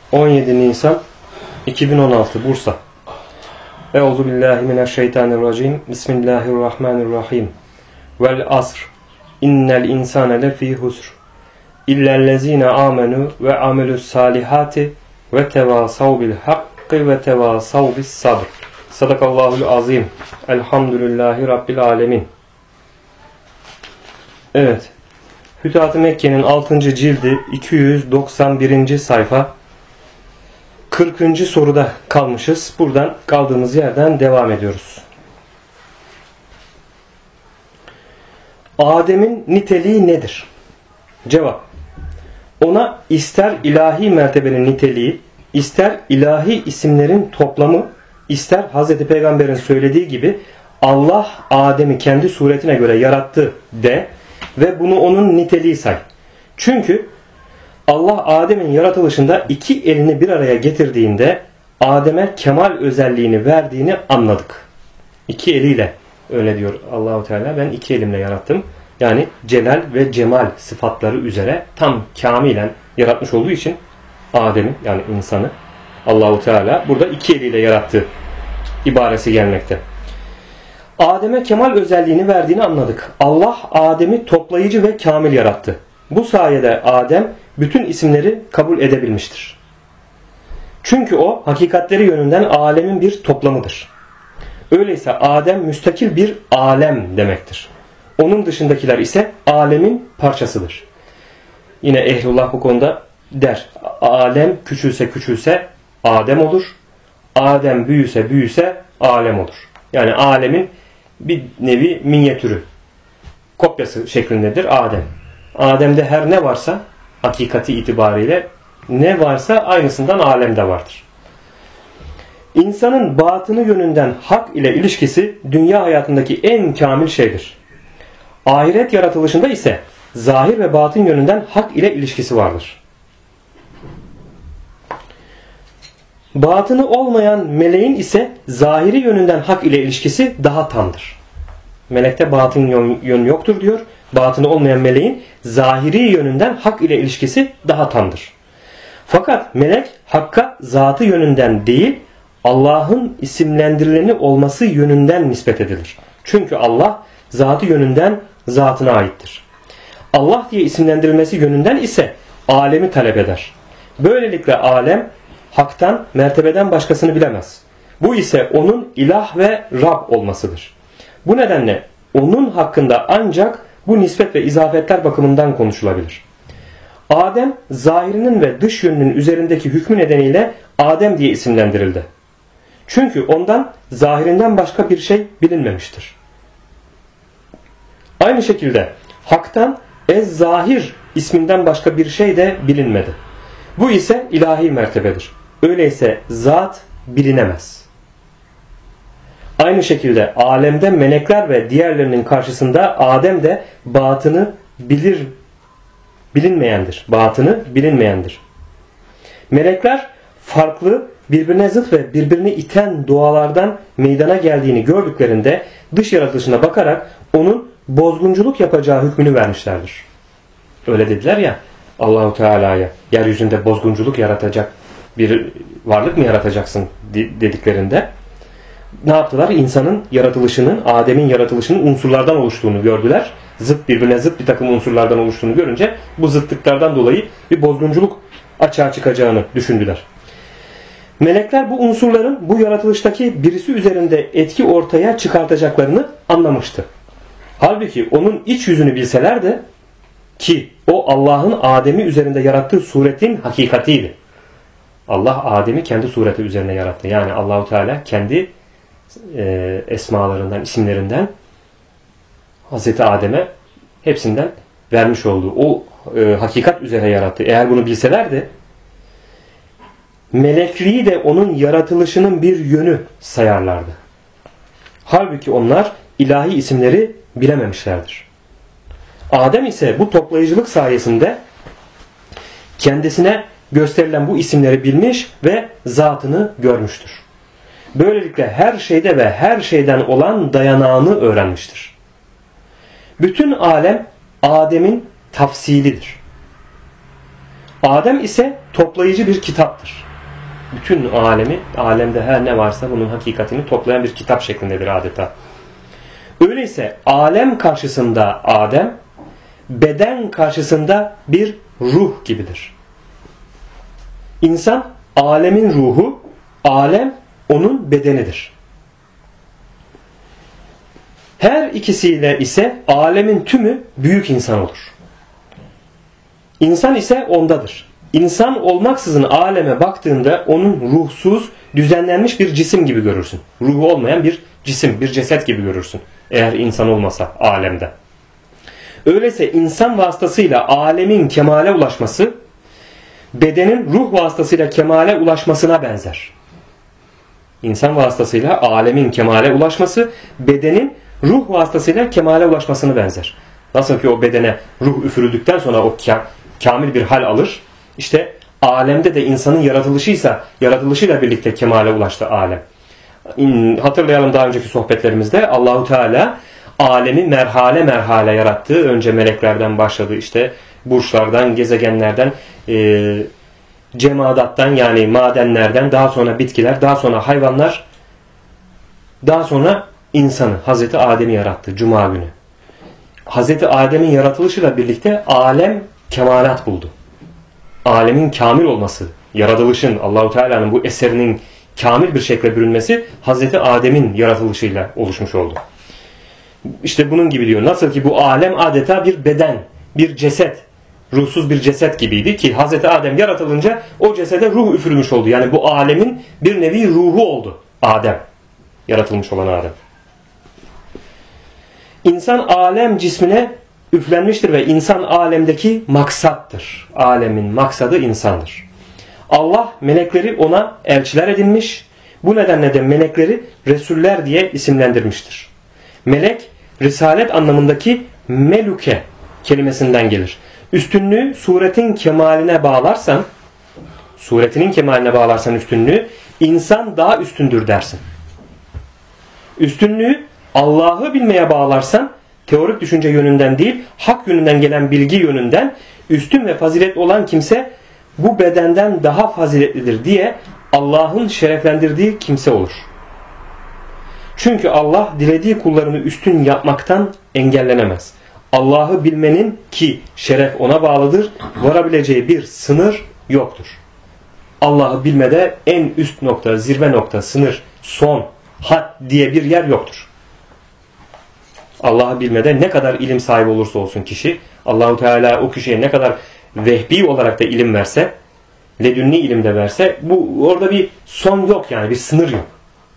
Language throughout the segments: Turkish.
17 Nisan 2016 Bursa. Euzubillahimineşşeytanirracim. Bismillahirrahmanirrahim. Vel asr. İnnel insane lefî husr. İllellezîne âmenû ve amelus salihati ve tevâsav bil hakkı ve tevâsav bis sabr. Sadakallahul azim. Elhamdülillahi Rabbil alemin. Evet. Fütuhat-ı Mekke'nin 6. cildi 291. sayfa 40. soruda kalmışız. Buradan kaldığımız yerden devam ediyoruz. Adem'in niteliği nedir? Cevap. Ona ister ilahi mertebenin niteliği, ister ilahi isimlerin toplamı, ister Hz. Peygamber'in söylediği gibi Allah Adem'i kendi suretine göre yarattı de ve bunu onun niteliği say. Çünkü Allah Adem'in yaratılışında iki elini bir araya getirdiğinde Adem'e kemal özelliğini verdiğini anladık. İki eliyle, öyle diyor Allahu Teala, ben iki elimle yarattım. Yani celal ve cemal sıfatları üzere tam kamilen yaratmış olduğu için Adem'i, yani insanı Allahu Teala burada iki eliyle yarattı ibaresi gelmekte. Adem'e kemal özelliğini verdiğini anladık. Allah Adem'i toplayıcı ve kamil yarattı. Bu sayede Adem bütün isimleri kabul edebilmiştir. Çünkü o hakikatleri yönünden alemin bir toplamıdır. Öyleyse Adem müstakil bir alem demektir. Onun dışındakiler ise alemin parçasıdır. Yine Ehlullah bu konuda der. Alem küçülse küçülse Adem olur. Adem büyüse büyüse alem olur. Yani alemin bir nevi minyatürü, kopyası şeklindedir Adem. Adem'de her ne varsa hakikati itibariyle ne varsa aynısından alemde vardır. İnsanın batını yönünden hak ile ilişkisi dünya hayatındaki en kamil şeydir. Ahiret yaratılışında ise zahir ve batın yönünden hak ile ilişkisi vardır. Batını olmayan meleğin ise zahiri yönünden hak ile ilişkisi daha tamdır. Melekte batın yönü yoktur diyor. Batını olmayan meleğin zahiri yönünden hak ile ilişkisi daha tamdır. Fakat melek hakka zatı yönünden değil, Allah'ın isimlendirileni olması yönünden nispet edilir. Çünkü Allah zatı yönünden zatına aittir. Allah diye isimlendirilmesi yönünden ise alemi talep eder. Böylelikle alem haktan, mertebeden başkasını bilemez. Bu ise onun ilah ve Rab olmasıdır. Bu nedenle onun hakkında ancak bu nispet ve izafetler bakımından konuşulabilir. Adem zahirinin ve dış yönünün üzerindeki hükmü nedeniyle Adem diye isimlendirildi. Çünkü ondan zahirinden başka bir şey bilinmemiştir. Aynı şekilde haktan Ez-Zahir isminden başka bir şey de bilinmedi. Bu ise ilahi mertebedir. Öyleyse zat bilinemez. Aynı şekilde alemde melekler ve diğerlerinin karşısında Adem de batını bilinmeyendir. Batını bilinmeyendir. Melekler farklı, birbirine zıt ve birbirini iten doğalardan meydana geldiğini gördüklerinde dış yaratılışına bakarak onun bozgunculuk yapacağı hükmünü vermişlerdir. Öyle dediler ya Allahu Teala'ya, yeryüzünde bozgunculuk yaratacak bir varlık mı yaratacaksın dediklerinde ne yaptılar? İnsanın yaratılışının, Adem'in yaratılışının unsurlardan oluştuğunu gördüler. Birbirine zıt bir takım unsurlardan oluştuğunu görünce bu zıtlıklardan dolayı bir bozgunculuk açığa çıkacağını düşündüler. Melekler bu unsurların bu yaratılıştaki birisi üzerinde etki ortaya çıkartacaklarını anlamıştı. Halbuki onun iç yüzünü bilseler de ki o Allah'ın Adem'i üzerinde yarattığı suretin hakikatiydi. Allah Adem'i kendi sureti üzerine yarattı. Yani Allahu Teala kendi esmalarından, isimlerinden Hazreti Adem'e hepsinden vermiş olduğu o hakikat üzere yarattı. Eğer bunu bilselerdi melekliği de onun yaratılışının bir yönü sayarlardı. Halbuki onlar ilahi isimleri bilememişlerdir. Adem ise bu toplayıcılık sayesinde kendisine gösterilen bu isimleri bilmiş ve zatını görmüştür. Böylelikle her şeyde ve her şeyden olan dayanağını öğrenmiştir. Bütün alem Adem'in tafsilidir. Adem ise toplayıcı bir kitaptır. Bütün alemi, alemde her ne varsa bunun hakikatini toplayan bir kitap şeklindedir adeta. Öyleyse alem karşısında Adem, beden karşısında bir ruh gibidir. İnsan alemin ruhu, alem onun bedenidir. Her ikisiyle ise alemin tümü büyük insan olur. İnsan ise ondadır. İnsan olmaksızın aleme baktığında onun ruhsuz, düzenlenmiş bir cisim gibi görürsün. Ruhu olmayan bir cisim, bir ceset gibi görürsün. Eğer insan olmasa alemde. Öyleyse insan vasıtasıyla alemin kemale ulaşması, bedenin ruh vasıtasıyla kemale ulaşmasına benzer. İnsan vasıtasıyla alemin kemale ulaşması, bedenin ruh vasıtasıyla kemale ulaşmasına benzer. Nasıl ki o bedene ruh üfürüldükten sonra o kamil bir hal alır. İşte alemde de insanın yaratılışıyla birlikte kemale ulaştı alem. Hatırlayalım daha önceki sohbetlerimizde Allahu Teala alemi merhale merhale yarattığı, önce meleklerden başladı, işte burçlardan, gezegenlerden, cemadattan yani madenlerden, daha sonra bitkiler, daha sonra hayvanlar, daha sonra insanı, Hazreti Adem'i yarattı Cuma günü. Hazreti Adem'in yaratılışıyla birlikte alem kemalat buldu. Alemin kamil olması, yaratılışın, Allahu Teala'nın bu eserinin kamil bir şekilde bürünmesi Hazreti Adem'in yaratılışıyla oluşmuş oldu. İşte bunun gibi diyor. Nasıl ki bu alem adeta bir beden, bir ceset, ruhsuz bir ceset gibiydi ki Hazreti Adem yaratılınca o cesede ruh üfürülmüş oldu. Yani bu alemin bir nevi ruhu oldu Adem. Yaratılmış olan Adem. İnsan alem cismine üflenmiştir ve insan alemdeki maksattır. Alemin maksadı insandır. Allah melekleri ona elçiler edinmiş. Bu nedenle de melekleri Resuller diye isimlendirmiştir. Melek, risalet anlamındaki meluke kelimesinden gelir. Üstünlüğü suretinin kemaline bağlarsan üstünlüğü, insan daha üstündür dersin. Üstünlüğü Allah'ı bilmeye bağlarsan, teorik düşünce yönünden değil, hak yönünden gelen bilgi yönünden üstün ve faziletli olan kimse bu bedenden daha faziletlidir diye Allah'ın şereflendirdiği kimse olur. Çünkü Allah dilediği kullarını üstün yapmaktan engellenemez. Allah'ı bilmenin ki şeref ona bağlıdır, varabileceği bir sınır yoktur. Allah'ı bilmede en üst nokta, zirve nokta, sınır, son, had diye bir yer yoktur. Allah'ı bilmede ne kadar ilim sahibi olursa olsun kişi, Allahu Teala o kişiye ne kadar vehbi olarak da ilim verse, ledünni ilim de verse, orada bir son yok, yani bir sınır yok.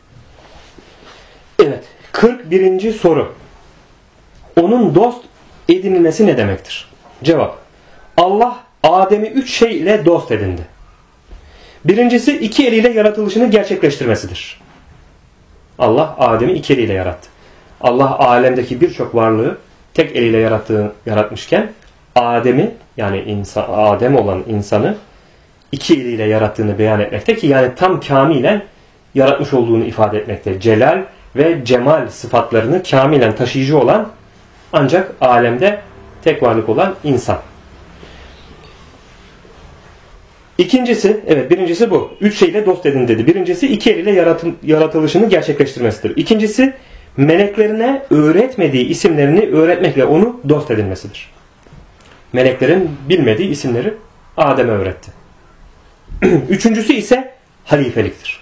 Evet, 41. soru. Onun dost edinilmesi ne demektir? Cevap. Allah Adem'i 3 şey ile dost edindi. Birincisi 2 eliyle yaratılışını gerçekleştirmesidir. Allah Adem'i 2 eliyle yarattı. Allah alemdeki birçok varlığı tek eliyle yaratmışken Adem'i, yani Adem olan insanı 2 eliyle yarattığını beyan etmekte ki yani tam kamilen yaratmış olduğunu ifade etmekte. Celal ve cemal sıfatlarını kamilen taşıyıcı olan ancak alemde tek varlık olan insan. İkincisi, evet birincisi bu. 3 şeyle dost edin dedi. Birincisi 2 eliyle yaratılışını gerçekleştirmesidir. İkincisi meleklerine öğretmediği isimlerini öğretmekle onu dost edinmesidir. Meleklerin bilmediği isimleri Adem'e öğretti. Üçüncüsü ise halifeliktir.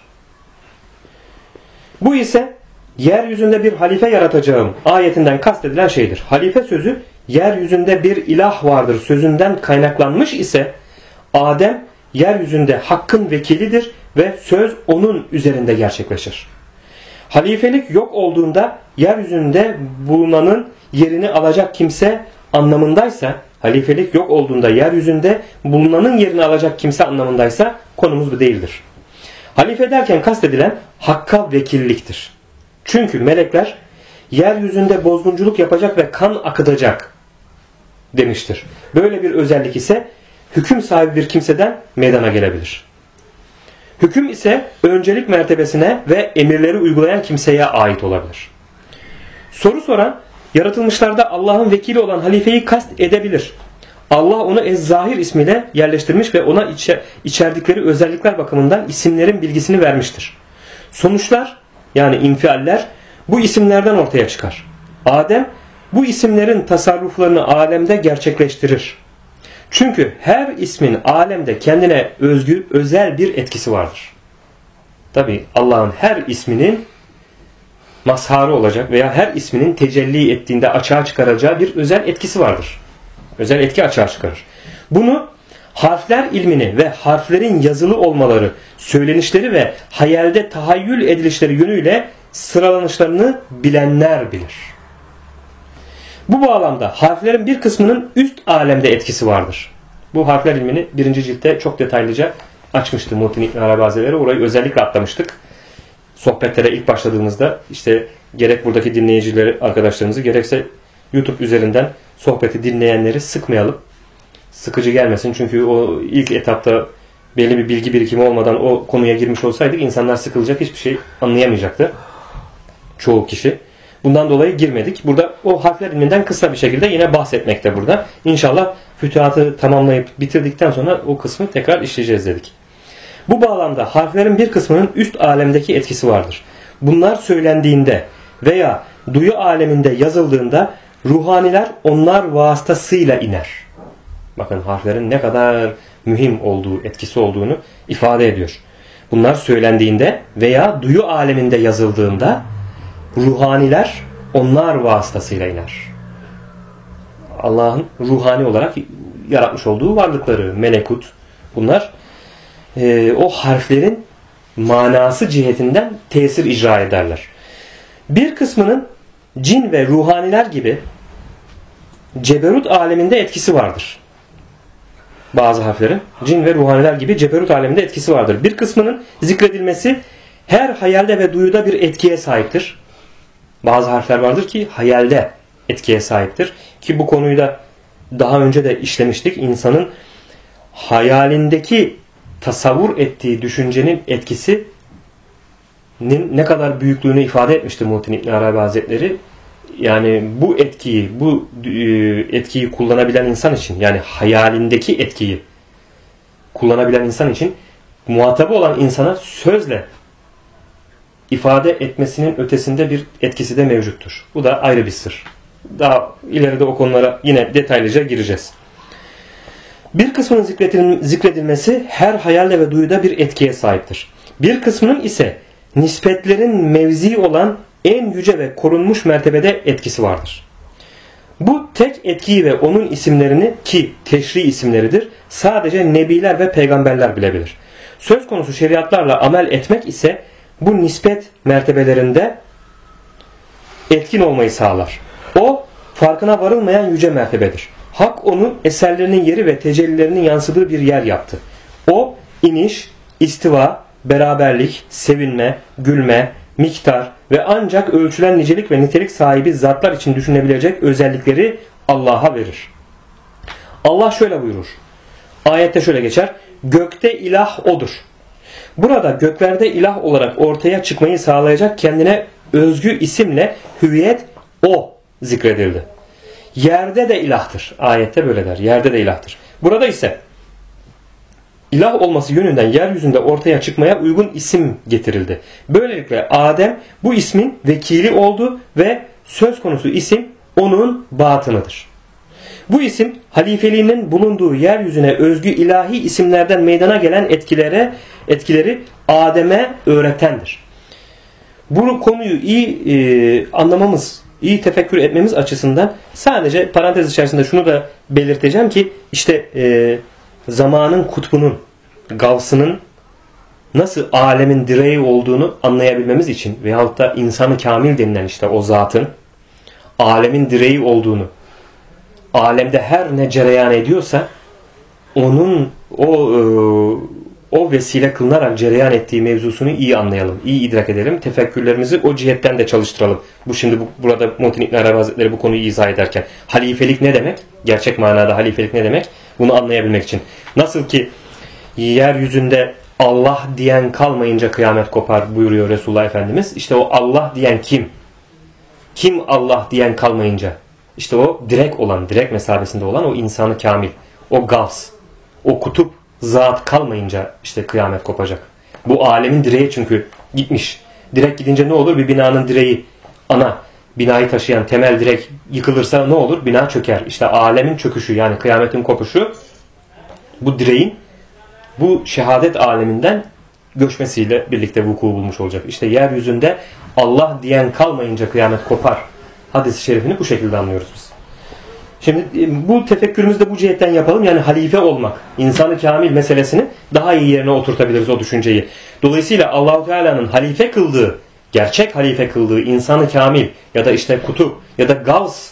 Bu ise yeryüzünde bir halife yaratacağım ayetinden kastedilen şeydir. Halife sözü yeryüzünde bir ilah vardır sözünden kaynaklanmış ise Adem yeryüzünde hakkın vekilidir ve söz onun üzerinde gerçekleşir. Halifelik yok olduğunda yeryüzünde bulunanın yerini alacak kimse anlamındaysa, halifelik yok olduğunda yeryüzünde bulunanın yerini alacak kimse anlamındaysa konumuz bu değildir. Halife derken kastedilen hakka vekilliktir. Çünkü melekler yeryüzünde bozgunculuk yapacak ve kan akıtacak demiştir. Böyle bir özellik ise hüküm sahibi bir kimseden meydana gelebilir. Hüküm ise öncelik mertebesine ve emirleri uygulayan kimseye ait olabilir. Soru soran yaratılmışlarda Allah'ın vekili olan halifeyi kast edebilir. Allah onu Ez-Zahir ismiyle yerleştirmiş ve ona içerdikleri özellikler bakımından isimlerin bilgisini vermiştir. Sonuçlar yani infialler bu isimlerden ortaya çıkar. Adem bu isimlerin tasarruflarını alemde gerçekleştirir. Çünkü her ismin alemde kendine özgü özel bir etkisi vardır. Tabi Allah'ın her isminin mazharı olacak veya her isminin tecelli ettiğinde açığa çıkaracağı bir özel etkisi vardır. Özel etki açığa çıkarır. Bunu harfler ilmini ve harflerin yazılı olmaları, söylenişleri ve hayalde tahayyül edilişleri yönüyle sıralanışlarını bilenler bilir. Bu bağlamda harflerin bir kısmının üst alemde etkisi vardır. Bu harfler ilmini 1. ciltte çok detaylıca açmıştı Muhittin İbn Arabi Hazretleri. Orayı özellikle atlamıştık. Sohbetlere ilk başladığımızda işte gerek buradaki dinleyicileri, arkadaşlarımızı gerekse YouTube üzerinden sohbeti dinleyenleri sıkmayalım. Sıkıcı gelmesin. Çünkü o ilk etapta belli bir bilgi birikimi olmadan o konuya girmiş olsaydık insanlar sıkılacak, hiçbir şey anlayamayacaktı. Çoğu kişi. Bundan dolayı girmedik. Burada o harfler ilminden kısa bir şekilde yine bahsetmekte burada. İnşallah fütühatı tamamlayıp bitirdikten sonra o kısmı tekrar işleyeceğiz dedik. Bu bağlamda harflerin bir kısmının üst alemdeki etkisi vardır. Bunlar söylendiğinde veya duyu aleminde yazıldığında ruhaniler onlar vasıtasıyla iner. Bakın harflerin ne kadar mühim olduğu, etkisi olduğunu ifade ediyor. Bunlar söylendiğinde veya duyu aleminde yazıldığında ruhaniler onlar vasıtasıyla iner. Allah'ın ruhani olarak yaratmış olduğu varlıkları, melekut, bunlar o harflerin manası cihetinden tesir icra ederler. Bir kısmının cin ve ruhaniler gibi ceberut aleminde etkisi vardır. Bazı harflerin cin ve ruhaniler gibi ceberut aleminde etkisi vardır. Bir kısmının zikredilmesi her hayalde ve duyuda bir etkiye sahiptir. Bazı harfler vardır ki hayalde etkiye sahiptir. Ki bu konuyu da daha önce de işlemiştik. İnsanın hayalindeki tasavvur ettiği düşüncenin etkisinin ne kadar büyüklüğünü ifade etmişti Muhittin İbn Arabi Hazretleri. Yani bu etkiyi kullanabilen insan için, yani hayalindeki etkiyi kullanabilen insan için muhatabı olan insana sözle ifade etmesinin ötesinde bir etkisi de mevcuttur. Bu da ayrı bir sır. Daha ileride o konulara yine detaylıca gireceğiz. Bir kısmının zikredilmesi her hayalde ve duyuda bir etkiye sahiptir. Bir kısmının ise nispetlerin mevzi olan en yüce ve korunmuş mertebede etkisi vardır. Bu tek etkiyi ve onun isimlerini, ki teşri isimleridir, sadece nebiler ve peygamberler bilebilir. Söz konusu şeriatlarla amel etmek ise bu nispet mertebelerinde etkin olmayı sağlar. O farkına varılmayan yüce mertebedir. Hak onu eserlerinin yeri ve tecellilerinin yansıdığı bir yer yaptı. O iniş, istiva, beraberlik, sevinme, gülme, miktar ve ancak ölçülen nicelik ve nitelik sahibi zatlar için düşünebilecek özellikleri Allah'a verir. Allah şöyle buyurur. Ayette şöyle geçer. Gökte ilah odur. Burada göklerde ilah olarak ortaya çıkmayı sağlayacak kendine özgü isimle hüviyet o zikredildi. Yerde de ilahtır. Ayette böyle der. Yerde de ilahtır. Burada ise ilah olması yönünden yeryüzünde ortaya çıkmaya uygun isim getirildi. Böylelikle Adem bu ismin vekili oldu ve söz konusu isim onun batınıdır. Bu isim halifeliğinin bulunduğu yeryüzüne özgü ilahi isimlerden meydana gelen etkileri Adem'e öğretendir. Bu konuyu iyi anlamamız, iyi tefekkür etmemiz açısından sadece parantez içerisinde şunu da belirteceğim ki işte zamanın kutbunun, gavsının nasıl alemin direği olduğunu anlayabilmemiz için veyahut da insanı kamil denilen işte o zatın alemin direği olduğunu, alemde her ne cereyan ediyorsa onun o vesile kılınarak cereyan ettiği mevzusunu iyi anlayalım, iyi idrak edelim. Tefekkürlerimizi o cihetten de çalıştıralım. Burada Muhittin İbn Arabi Hazretleri bu konuyu izah ederken halifelik ne demek? Gerçek manada halifelik ne demek? Bunu anlayabilmek için. Nasıl ki yeryüzünde Allah diyen kalmayınca kıyamet kopar buyuruyor Resulullah Efendimiz. İşte o Allah diyen kim? Kim Allah diyen kalmayınca? İşte o direk mesabesinde olan o insanı kamil, o gavs, o kutup zat kalmayınca işte kıyamet kopacak. Bu alemin direği çünkü gitmiş. Direk gidince ne olur? Bir binanın direği, ana binayı taşıyan temel direk yıkılırsa ne olur? Bina çöker. İşte alemin çöküşü, yani kıyametin kopuşu bu direğin bu şehadet aleminden göçmesiyle birlikte vuku bulmuş olacak. İşte yeryüzünde Allah diyen kalmayınca kıyamet kopar. Hadis-i şerifini bu şekilde anlıyoruz biz. Şimdi bu tefekkürümüzü de bu cihetten yapalım. Yani halife olmak, insanı kamil meselesini daha iyi yerine oturtabiliriz o düşünceyi. Dolayısıyla Allah-u Teala'nın halife kıldığı, gerçek halife kıldığı insanı kamil ya da işte kutup ya da gavs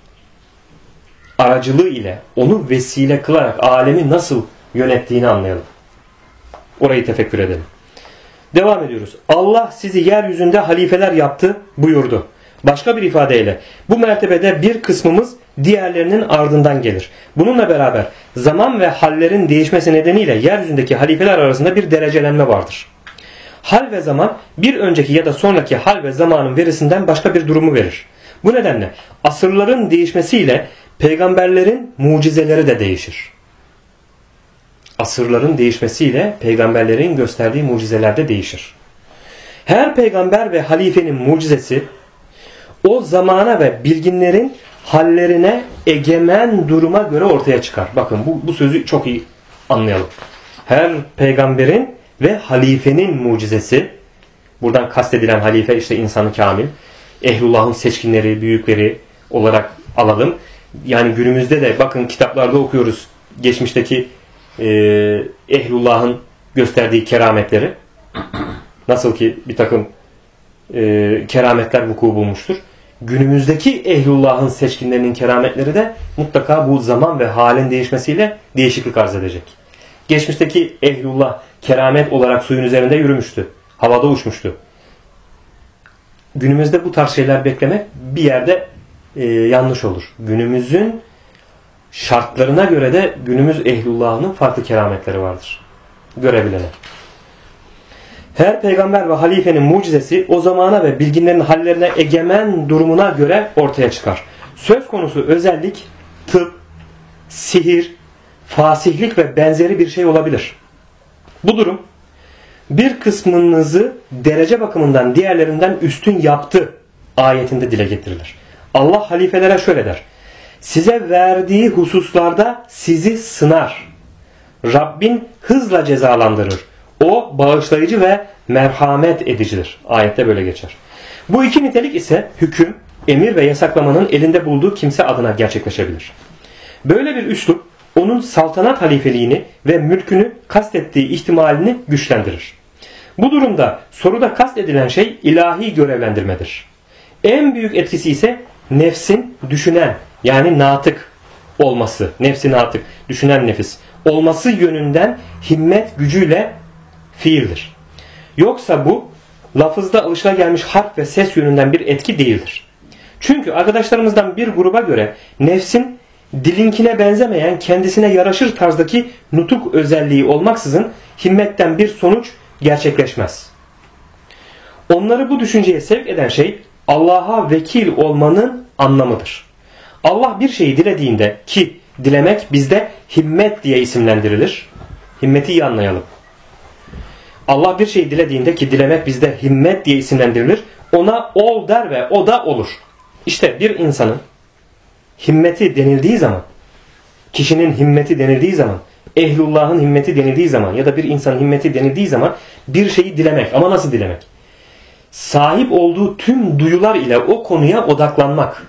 aracılığı ile onu vesile kılarak alemi nasıl yönettiğini anlayalım. Orayı tefekkür edelim. Devam ediyoruz. Allah sizi yeryüzünde halifeler yaptı buyurdu. Başka bir ifadeyle bu mertebede bir kısmımız diğerlerinin ardından gelir. Bununla beraber zaman ve hallerin değişmesi nedeniyle yeryüzündeki halifeler arasında bir derecelenme vardır. Hal ve zaman bir önceki ya da sonraki hal ve zamanın verisinden başka bir durumu verir. Bu nedenle asırların değişmesiyle peygamberlerin mucizeleri de değişir. Asırların değişmesiyle peygamberlerin gösterdiği mucizeler de değişir. Her peygamber ve halifenin mucizesi o zamana ve bilginlerin hallerine egemen duruma göre ortaya çıkar. Bakın bu sözü çok iyi anlayalım. Her peygamberin ve halifenin mucizesi, buradan kastedilen halife işte insanı kamil, ehlullah'ın seçkinleri, büyükleri olarak alalım. Yani günümüzde de bakın kitaplarda okuyoruz geçmişteki ehlullah'ın gösterdiği kerametleri. Nasıl ki bir takım kerametler vuku bulmuştur. Günümüzdeki ehlullah'ın seçkinlerinin kerametleri de mutlaka bu zaman ve halin değişmesiyle değişiklik arz edecek. Geçmişteki ehlullah keramet olarak suyun üzerinde yürümüştü. Havada uçmuştu. Günümüzde bu tarz şeyler beklemek bir yerde yanlış olur. Günümüzün şartlarına göre de günümüz ehlullah'ın farklı kerametleri vardır. Görebilene. Her peygamber ve halifenin mucizesi o zamana ve bilginlerin hallerine egemen durumuna göre ortaya çıkar. Söz konusu özellik tıp, sihir, fasihlik ve benzeri bir şey olabilir. Bu durum bir kısmınızı derece bakımından diğerlerinden üstün yaptı ayetinde dile getirilir. Allah halifelere şöyle der. Size verdiği hususlarda sizi sınar. Rabbin hızla cezalandırır. O bağışlayıcı ve merhamet edicidir. Ayette böyle geçer. Bu iki nitelik ise hüküm, emir ve yasaklamanın elinde bulduğu kimse adına gerçekleşebilir. Böyle bir üslup onun saltanat halifeliğini ve mülkünü kastettiği ihtimalini güçlendirir. Bu durumda soruda kastedilen şey ilahi görevlendirmedir. En büyük etkisi ise nefsin düşünen yani natık olması, nefsi natık, düşünen nefis olması yönünden himmet gücüyle fiildir. Yoksa bu lafızda alışılagelmiş harf ve ses yönünden bir etki değildir. Çünkü arkadaşlarımızdan bir gruba göre nefsin dilinkine benzemeyen kendisine yaraşır tarzdaki nutuk özelliği olmaksızın himmetten bir sonuç gerçekleşmez. Onları bu düşünceye sevk eden şey Allah'a vekil olmanın anlamıdır. Allah bir şeyi dilediğinde ki dilemek bizde himmet diye isimlendirilir. Himmeti iyi anlayalım. Allah bir şeyi dilediğinde ki dilemek bizde himmet diye isimlendirilir. Ona ol der ve o da olur. İşte bir insanın himmeti denildiği zaman, kişinin himmeti denildiği zaman, ehlullah'ın himmeti denildiği zaman ya da bir insanın himmeti denildiği zaman bir şeyi dilemek. Ama nasıl dilemek? Sahip olduğu tüm duyular ile o konuya odaklanmak.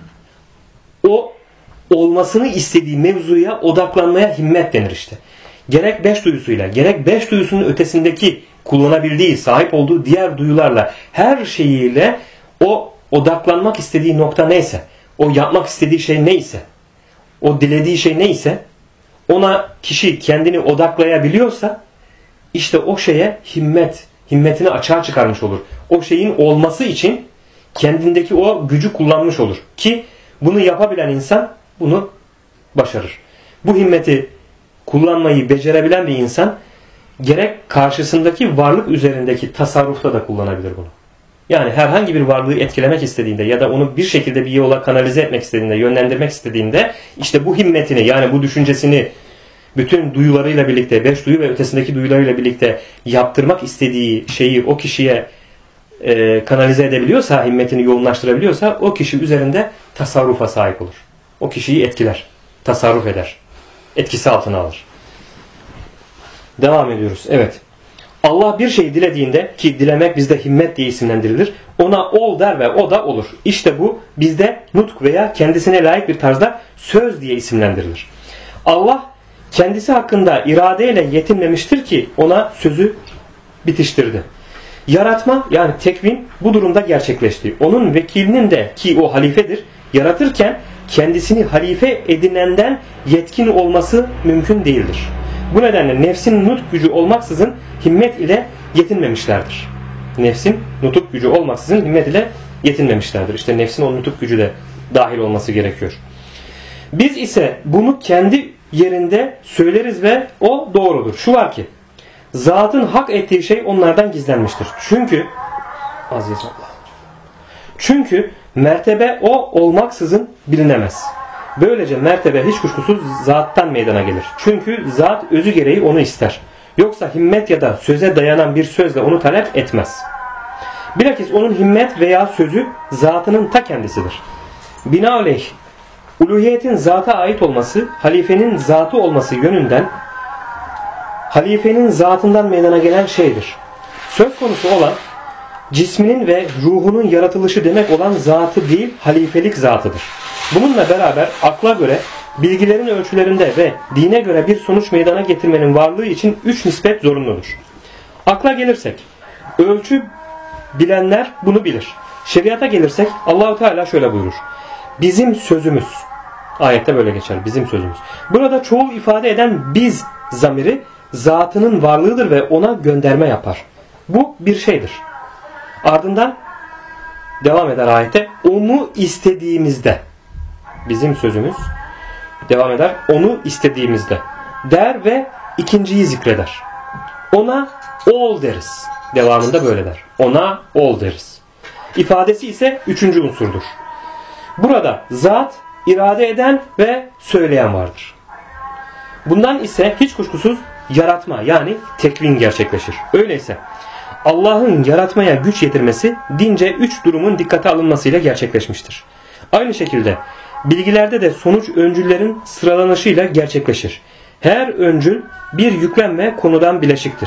O olmasını istediği mevzuya odaklanmaya himmet denir işte. Gerek beş duyusuyla, gerek beş duyusunun ötesindeki kullanabildiği, sahip olduğu diğer duyularla, her şeyiyle o odaklanmak istediği nokta neyse, o yapmak istediği şey neyse, o dilediği şey neyse, ona kişi kendini odaklayabiliyorsa, işte o şeye himmetini açığa çıkarmış olur. O şeyin olması için kendindeki o gücü kullanmış olur. Ki bunu yapabilen insan bunu başarır. Bu himmeti kullanmayı becerebilen bir insan gerek karşısındaki varlık üzerindeki tasarrufta da kullanabilir bunu. Yani herhangi bir varlığı etkilemek istediğinde ya da onu bir şekilde bir yola kanalize etmek istediğinde, yönlendirmek istediğinde işte bu himmetini, yani bu düşüncesini bütün duyularıyla birlikte, 5 duyu ve ötesindeki duyularıyla birlikte yaptırmak istediği şeyi o kişiye kanalize edebiliyorsa, himmetini yoğunlaştırabiliyorsa o kişi üzerinde tasarrufa sahip olur. O kişiyi etkiler, tasarruf eder, etkisi altına alır. Devam ediyoruz. Evet. Allah bir şeyi dilediğinde, ki dilemek bizde himmet diye isimlendirilir, ona ol der ve o da olur. İşte bu bizde nutk veya kendisine layık bir tarzda söz diye isimlendirilir. Allah kendisi hakkında iradeyle yetinmemiştir ki ona sözü bitiştirdi. Yaratma, yani tekvin bu durumda gerçekleşti. Onun vekilinin de, ki o halifedir, yaratırken kendisini halife edinenden yetkin olması mümkün değildir. Bu nedenle nefsin nutk gücü olmaksızın himmet ile yetinmemişlerdir. Nefsin nutuk gücü olmaksızın himmet ile yetinmemişlerdir. İşte nefsin o nutuk gücü de dahil olması gerekiyor. Biz ise bunu kendi yerinde söyleriz ve o doğrudur. Şu var ki, zatın hak ettiği şey onlardan gizlenmiştir. Çünkü mertebe o olmaksızın bilinemez. Böylece mertebe hiç kuşkusuz zattan meydana gelir. Çünkü zat özü gereği onu ister. Yoksa himmet ya da söze dayanan bir sözle onu talep etmez. Bilakis onun himmet veya sözü zatının ta kendisidir. Binaenaleyh uluhiyetin zata ait olması, halifenin zatı olması yönünden halifenin zatından meydana gelen şeydir. Söz konusu olan cisminin ve ruhunun yaratılışı demek olan zatı değil, halifelik zatıdır. Bununla beraber akla göre, bilgilerin ölçülerinde ve dine göre bir sonuç meydana getirmenin varlığı için 3 nispet zorunludur. Akla gelirsek, ölçü bilenler bunu bilir. Şeriata gelirsek Allah-u Teala şöyle buyurur: bizim sözümüz. Ayette böyle geçer, bizim sözümüz. Burada çoğul ifade eden biz zamiri zatının varlığıdır ve ona gönderme yapar. Bu bir şeydir. Ardından devam eder ayette, onu istediğimizde. Bizim sözümüz devam eder, onu istediğimizde der ve ikinciyi zikreder. Ona ol deriz. Devamında böyle der. Ona ol deriz. İfadesi ise 3. unsurdur. Burada zat, irade eden ve söyleyen vardır. Bundan ise hiç kuşkusuz yaratma, yani tekvin gerçekleşir. Öyleyse Allah'ın yaratmaya güç yetirmesi dince 3 durumun dikkate alınmasıyla gerçekleşmiştir. Aynı şekilde bilgilerde de sonuç öncüllerin sıralanışıyla gerçekleşir. Her öncül bir yüklem ve konudan bileşiktir.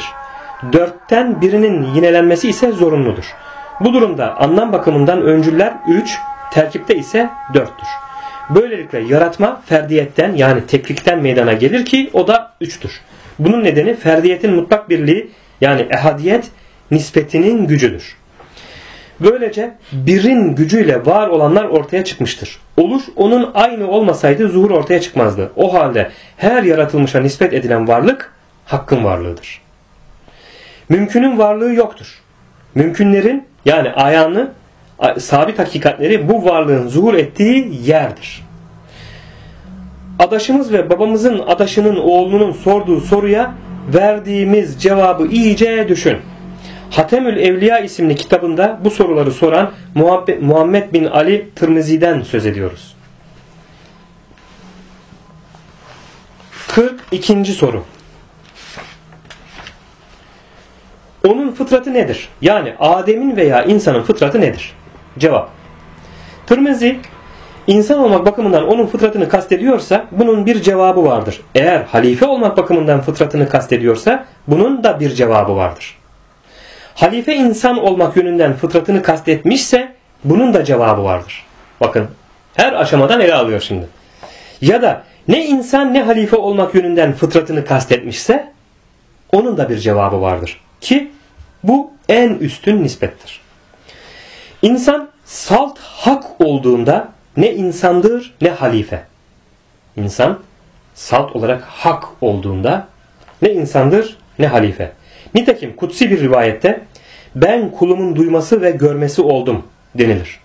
4'ten birinin yinelenmesi ise zorunludur. Bu durumda anlam bakımından öncüller 3, terkipte ise 4'tür. Böylelikle yaratma ferdiyetten, yani teklikten meydana gelir ki o da 3'tür. Bunun nedeni ferdiyetin mutlak birliği, yani ehadiyet nispetinin gücüdür. Böylece birin gücüyle var olanlar ortaya çıkmıştır. Oluş onun aynı olmasaydı zuhur ortaya çıkmazdı. O halde her yaratılmışa nispet edilen varlık hakkın varlığıdır. Mümkünün varlığı yoktur. Mümkünlerin, yani ayağını, sabit hakikatleri bu varlığın zuhur ettiği yerdir. Adaşımız ve babamızın adaşının oğlunun sorduğu soruya verdiğimiz cevabı iyice düşün. Hatemül Evliya isimli kitabında bu soruları soran Muhammed bin Ali Tirmizi'den söz ediyoruz. 42. soru. Onun fıtratı nedir? Yani Adem'in veya insanın fıtratı nedir? Cevap. Tirmizi, insan olmak bakımından onun fıtratını kastediyorsa bunun bir cevabı vardır. Eğer halife olmak bakımından fıtratını kastediyorsa bunun da bir cevabı vardır. Halife insan olmak yönünden fıtratını kastetmişse bunun da cevabı vardır. Bakın, her aşamadan ele alıyor şimdi. Ya da ne insan ne halife olmak yönünden fıtratını kastetmişse onun da bir cevabı vardır. Ki bu en üstün nispettir. İnsan salt hak olduğunda ne insandır ne halife. İnsan salt olarak hak olduğunda ne insandır ne halife. Nitekim kutsi bir rivayette ben kulumun duyması ve görmesi oldum denilir.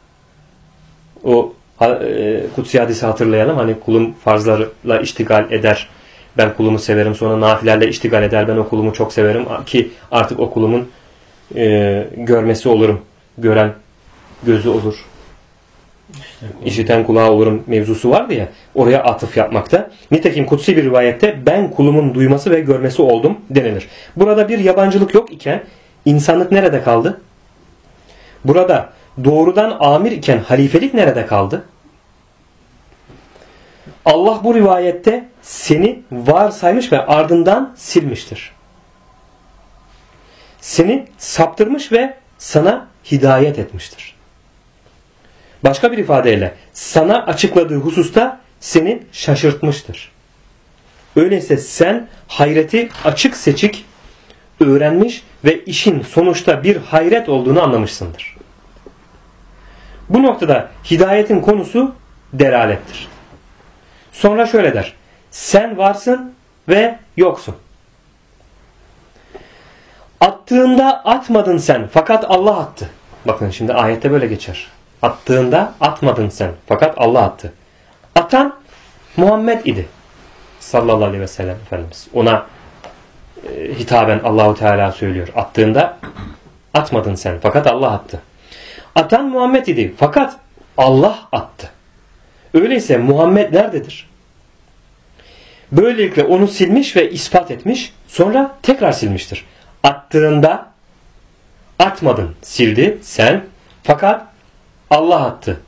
O kutsi hadisi hatırlayalım. Hani kulum farzlarla iştigal eder. Ben kulumu severim. Sonra nafilerle iştigal eder. Ben o kulumu çok severim ki artık o kulumun görmesi olurum gören gözü olur. İşiten kulağı olurum mevzusu vardı ya, oraya atıf yapmakta. Nitekim kutsi bir rivayette ben kulumun duyması ve görmesi oldum denilir. Burada bir yabancılık yok iken insanlık nerede kaldı? Burada doğrudan amir iken halifelik nerede kaldı? Allah bu rivayette seni varsaymış ve ardından silmiştir. Seni saptırmış ve sana hidayet etmiştir. Başka bir ifadeyle sana açıkladığı hususta seni şaşırtmıştır. Öyleyse sen hayreti açık seçik öğrenmiş ve işin sonuçta bir hayret olduğunu anlamışsındır. Bu noktada hidayetin konusu delalettir. Sonra şöyle der. Sen varsın ve yoksun. Attığında atmadın sen fakat Allah attı. Bakın şimdi ayette böyle geçer. Attığında atmadın sen fakat Allah attı. Atan Muhammed idi. Sallallahu aleyhi ve sellem Efendimiz. Ona hitaben Allahu Teala söylüyor. Attığında atmadın sen fakat Allah attı. Atan Muhammed idi fakat Allah attı. Öyleyse Muhammed nerededir? Böylelikle onu silmiş ve ispat etmiş, sonra tekrar silmiştir. Attığında atmadın, sildi sen fakat Allah attı.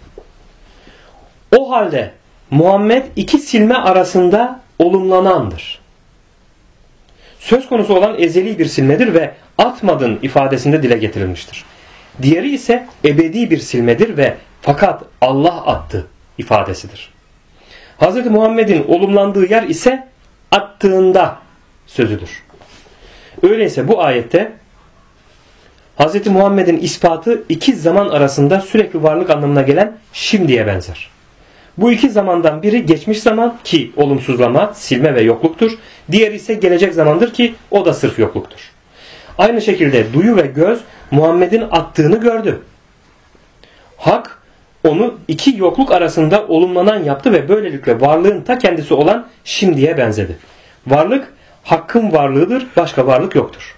O halde Muhammed iki silme arasında olumlanandır. Söz konusu olan ezeli bir silmedir ve atmadın ifadesinde dile getirilmiştir. Diğeri ise ebedi bir silmedir ve fakat Allah attı ifadesidir. Hz. Muhammed'in olumlandığı yer ise attığında sözüdür. Öyleyse bu ayette Hz. Muhammed'in ispatı iki zaman arasında sürekli varlık anlamına gelen şimdiye benzer. Bu iki zamandan biri geçmiş zaman ki olumsuzlama, silme ve yokluktur. Diğeri ise gelecek zamandır ki o da sırf yokluktur. Aynı şekilde duyu ve göz Muhammed'in attığını gördü. Hak onu iki yokluk arasında olumlanan yaptı ve böylelikle varlığın ta kendisi olan şimdiye benzedi. Varlık Hakk'ın varlığıdır, başka varlık yoktur.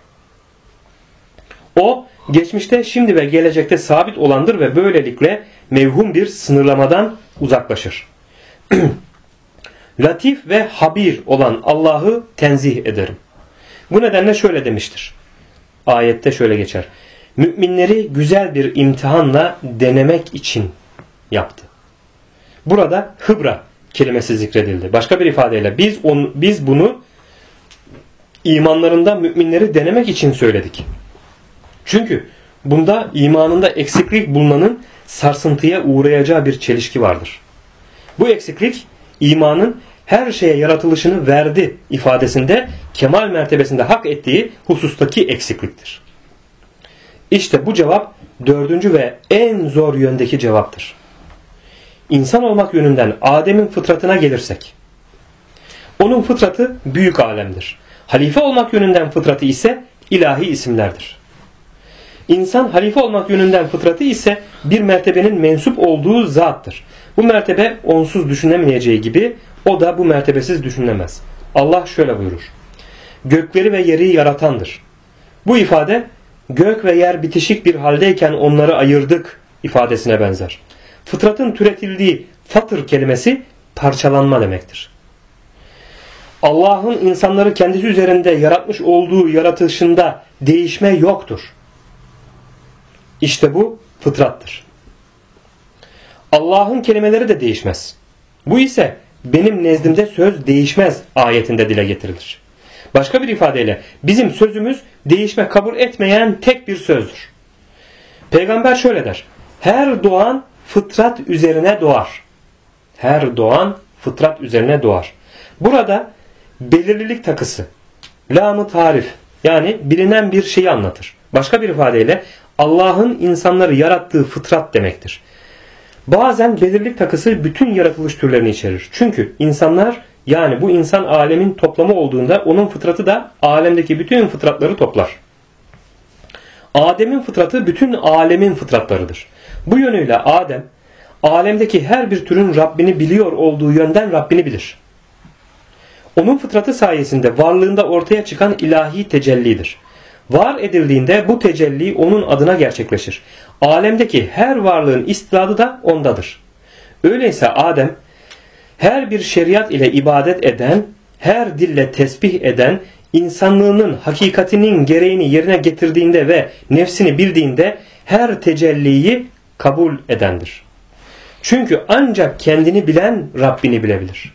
O geçmişte, şimdi ve gelecekte sabit olandır ve böylelikle mevhum bir sınırlamadan uzaklaşır. Latif ve habir olan Allah'ı tenzih ederim. Bu nedenle şöyle demiştir. Ayette şöyle geçer. Müminleri güzel bir imtihanla denemek için yaptı. Burada hıbra kelimesi zikredildi. Başka bir ifadeyle biz bunu imanlarında müminleri denemek için söyledik. Çünkü bunda imanında eksiklik bulunanın sarsıntıya uğrayacağı bir çelişki vardır. Bu eksiklik imanın her şeye yaratılışını verdi ifadesinde kemal mertebesinde hak ettiği husustaki eksikliktir. İşte bu cevap dördüncü ve en zor yöndeki cevaptır. İnsan olmak yönünden Adem'in fıtratına gelirsek, onun fıtratı büyük alemdir. Halife olmak yönünden fıtratı ise ilahi isimlerdir. İnsan halife olmak yönünden fıtratı ise bir mertebenin mensup olduğu zattır. Bu mertebe onsuz düşünemeyeceği gibi o da bu mertebesiz düşünülemez. Allah şöyle buyurur. Gökleri ve yeri yaratandır. Bu ifade gök ve yer bitişik bir haldeyken onları ayırdık ifadesine benzer. Fıtratın türetildiği fatır kelimesi parçalanma demektir. Allah'ın insanları kendisi üzerinde yaratmış olduğu yaratılışında değişme yoktur. İşte bu fıtrattır. Allah'ın kelimeleri de değişmez. Bu ise benim nezdimde söz değişmez ayetinde dile getirilir. Başka bir ifadeyle bizim sözümüz değişme kabul etmeyen tek bir sözdür. Peygamber şöyle der. Her doğan fıtrat üzerine doğar. Her doğan fıtrat üzerine doğar. Burada belirlilik takısı, lam-ı tarif yani bilinen bir şeyi anlatır. Başka bir ifadeyle Allah'ın insanları yarattığı fıtrat demektir. Bazen belirlilik takısı bütün yaratılış türlerini içerir. Çünkü insanlar yani bu insan alemin toplamı olduğunda onun fıtratı da alemdeki bütün fıtratları toplar. Adem'in fıtratı bütün alemin fıtratlarıdır. Bu yönüyle Adem alemdeki her bir türün Rabbini biliyor olduğu yönden Rabbini bilir. Onun fıtratı sayesinde varlığında ortaya çıkan ilahi tecellidir. Var edildiğinde bu tecelli onun adına gerçekleşir. Alemdeki her varlığın istidadı da ondadır. Öyleyse Adem her bir şeriat ile ibadet eden, her dille tesbih eden, insanlığının hakikatinin gereğini yerine getirdiğinde ve nefsini bildiğinde her tecelliyi kabul edendir. Çünkü ancak kendini bilen Rabbini bilebilir.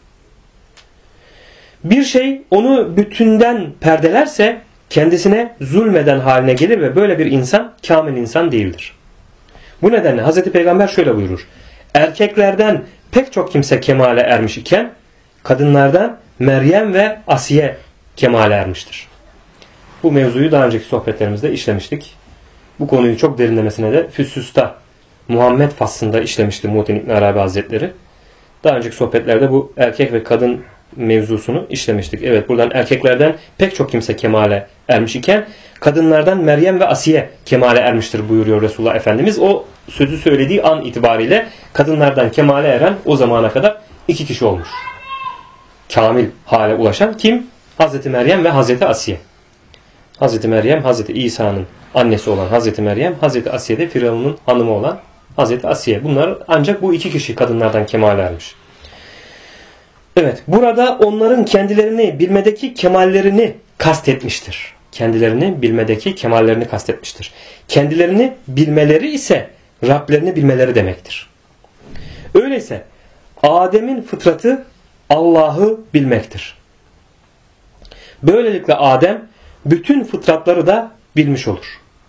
Bir şey onu bütünden perdelerse kendisine zulmeden haline gelir ve böyle bir insan kamil insan değildir. Bu nedenle Hz. Peygamber şöyle buyurur. Erkeklerden pek çok kimse kemale ermiş iken kadınlardan Meryem ve Asiye kemale ermiştir. Bu mevzuyu daha önceki sohbetlerimizde işlemiştik. Bu konuyu çok derinlemesine de Füsus'ta Muhammed faslında işlemişti Muhittin İbn Arabi Hazretleri. Daha önceki sohbetlerde bu erkek ve kadın mevzusunu işlemiştik. Evet, buradan erkeklerden pek çok kimse kemale ermiş iken kadınlardan Meryem ve Asiye kemale ermiştir buyuruyor Resulullah Efendimiz. O sözü söylediği an itibariyle kadınlardan kemale eren o zamana kadar 2 kişi olmuş. Kamil hale ulaşan kim? Hazreti Meryem ve Hazreti Asiye. Hazreti Meryem, Hazreti İsa'nın annesi olan Hazreti Meryem, Hazreti Asiye de Firavun'un hanımı olan Hazreti Asiye. Bunlar ancak bu 2 kişi kadınlardan kemale ermiş. Evet, burada onların kendilerini bilmedeki kemallerini kastetmiştir. Kendilerini bilmedeki kemallerini kastetmiştir. Kendilerini bilmeleri ise Rablerini bilmeleri demektir. Öyleyse Adem'in fıtratı Allah'ı bilmektir. Böylelikle Adem bütün fıtratları da bilmiş olur.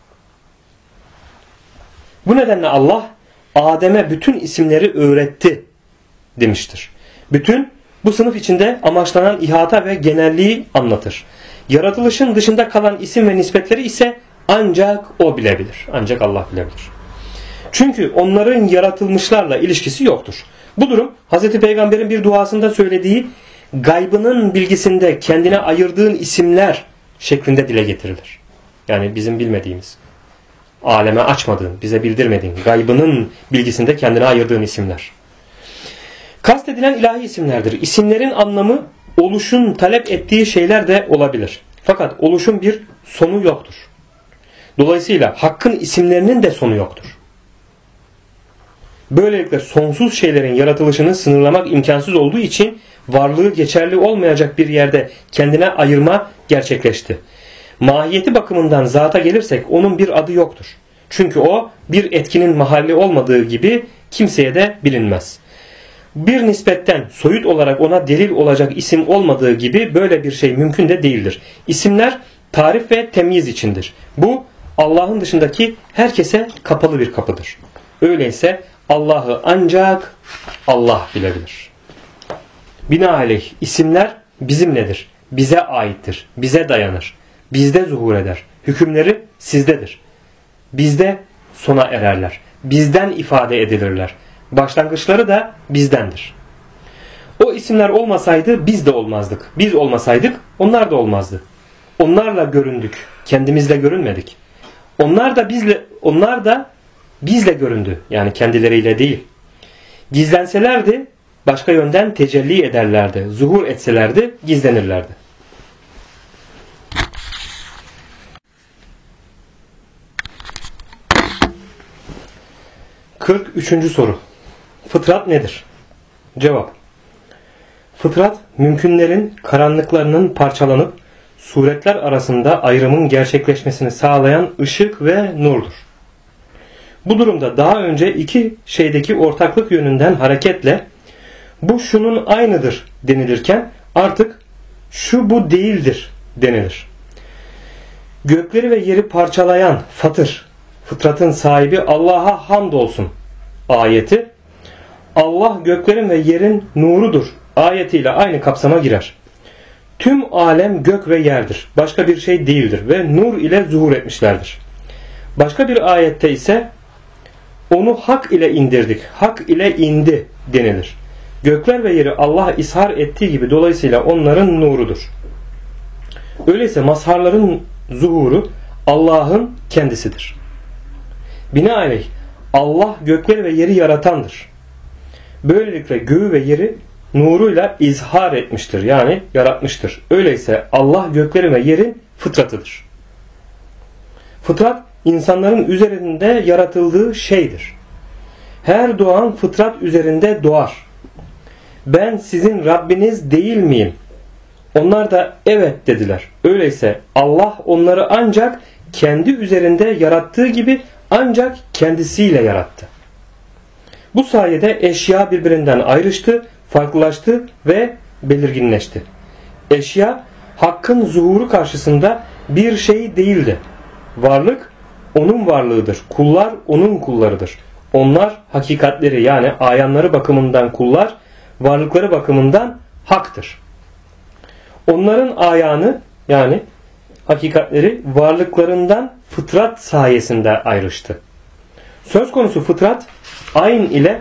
Bu nedenle Allah Adem'e bütün isimleri öğretti demiştir. Bütün bu sınıf içinde amaçlanan ihata ve genelliği anlatır. Yaratılışın dışında kalan isim ve nispetleri ise ancak O bilebilir. Ancak Allah bilebilir. Çünkü onların yaratılmışlarla ilişkisi yoktur. Bu durum Hz. Peygamber'in bir duasında söylediği gaybının bilgisinde kendine ayırdığın isimler şeklinde dile getirilir. Yani bizim bilmediğimiz, aleme açmadığın, bize bildirmediğin, gaybının bilgisinde kendine ayırdığın isimler. Kastedilen ilahi isimlerdir. İsimlerin anlamı oluşun talep ettiği şeyler de olabilir. Fakat oluşun bir sonu yoktur. Dolayısıyla Hakk'ın isimlerinin de sonu yoktur. Böylelikle sonsuz şeylerin yaratılışını sınırlamak imkansız olduğu için varlığı geçerli olmayacak bir yerde kendine ayırma gerçekleşti. Mahiyeti bakımından zata gelirsek onun bir adı yoktur. Çünkü o bir etkinin mahalli olmadığı gibi kimseye de bilinmez. Bir nispetten soyut olarak ona delil olacak isim olmadığı gibi böyle bir şey mümkün de değildir. İsimler tarif ve temyiz içindir. Bu Allah'ın dışındaki herkese kapalı bir kapıdır. Öyleyse Allah'ı ancak Allah bilebilir. Binaenaleyh isimler bizimledir. Bize aittir. Bize dayanır. Bizde zuhur eder. Hükümleri sizdedir. Bizde sona ererler. Bizden ifade edilirler. Başlangıçları da bizdendir. O isimler olmasaydı biz de olmazdık. Biz olmasaydık onlar da olmazdı. Onlarla göründük. Kendimizle görünmedik. Onlar da bizle göründü. Yani kendileriyle değil. Gizlenselerdi başka yönden tecelli ederlerdi. Zuhur etselerdi gizlenirlerdi. 43. soru. Fıtrat nedir? Cevap. Fıtrat, mümkünlerin karanlıklarının parçalanıp suretler arasında ayrımın gerçekleşmesini sağlayan ışık ve nurdur. Bu durumda daha önce iki şeydeki ortaklık yönünden hareketle bu şunun aynıdır denilirken artık şu bu değildir denilir. Gökleri ve yeri parçalayan Fatır, fıtratın sahibi Allah'a hamdolsun ayeti, Allah göklerin ve yerin nurudur ayetiyle aynı kapsama girer. Tüm alem gök ve yerdir. Başka bir şey değildir ve nur ile zuhur etmişlerdir. Başka bir ayette ise onu hak ile indirdik, hak ile indi denilir. Gökler ve yeri Allah ishar ettiği gibi dolayısıyla onların nurudur. Öyleyse mazharların zuhuru Allah'ın kendisidir. Binaenaleyh Allah gökleri ve yeri yaratandır. Böylelikle göğü ve yeri nuruyla izhar etmiştir. Yani yaratmıştır. Öyleyse Allah göklerin ve yerin fıtratıdır. Fıtrat insanların üzerinde yaratıldığı şeydir. Her doğan fıtrat üzerinde doğar. Ben sizin Rabbiniz değil miyim? Onlar da evet dediler. Öyleyse Allah onları ancak kendi üzerinde yarattığı gibi ancak kendisiyle yarattı. Bu sayede eşya birbirinden ayrıştı, farklılaştı ve belirginleşti. Eşya hakkın zuhuru karşısında bir şey değildi. Varlık onun varlığıdır. Kullar onun kullarıdır. Onlar hakikatleri yani ayanları bakımından kullar, varlıkları bakımından haktır. Onların ayanı yani hakikatleri varlıklarından fıtrat sayesinde ayrıştı. Söz konusu fıtrat ayn ile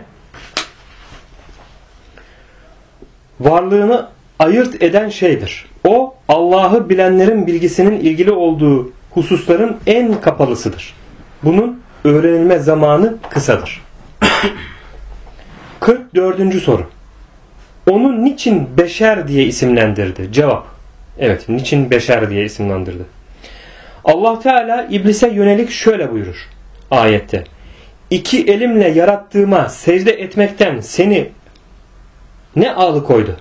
varlığını ayırt eden şeydir. O Allah'ı bilenlerin bilgisinin ilgili olduğu hususların en kapalısıdır. Bunun öğrenilme zamanı kısadır. 44. soru. Onu niçin beşer diye isimlendirdi? Cevap. Evet, niçin beşer diye isimlendirdi? Allah Teala iblise yönelik şöyle buyurur ayette. İki elimle yarattığıma secde etmekten seni ne alıkoydu?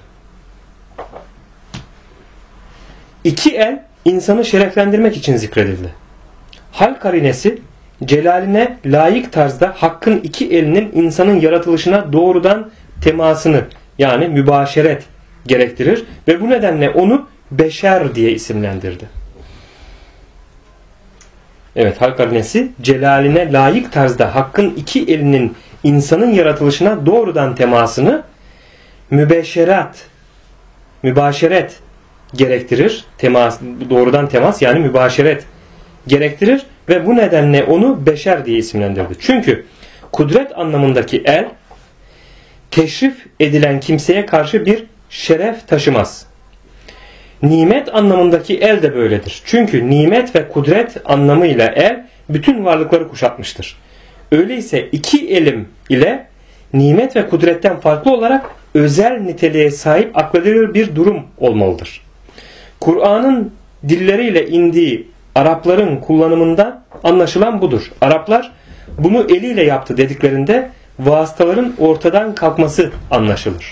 İki el insanı şereflendirmek için zikredildi. Hal karinesi celaline layık tarzda hakkın iki elinin insanın yaratılışına doğrudan temasını yani mübaşeret gerektirir ve bu nedenle onu beşer diye isimlendirdi. Evet, hal karinesi celaline layık tarzda hakkın iki elinin insanın yaratılışına doğrudan temasını mübaşeret gerektirir. Doğrudan temas yani mübaşeret gerektirir ve bu nedenle onu beşer diye isimlendirdi. Çünkü kudret anlamındaki el teşrif edilen kimseye karşı bir şeref taşımaz. Nimet anlamındaki el de böyledir. Çünkü nimet ve kudret anlamıyla el bütün varlıkları kuşatmıştır. Öyleyse iki elim ile nimet ve kudretten farklı olarak özel niteliğe sahip akledilir bir durum olmalıdır. Kur'an'ın dilleriyle indiği Arapların kullanımından anlaşılan budur. Araplar bunu eliyle yaptı dediklerinde vasıtaların ortadan kalkması anlaşılır.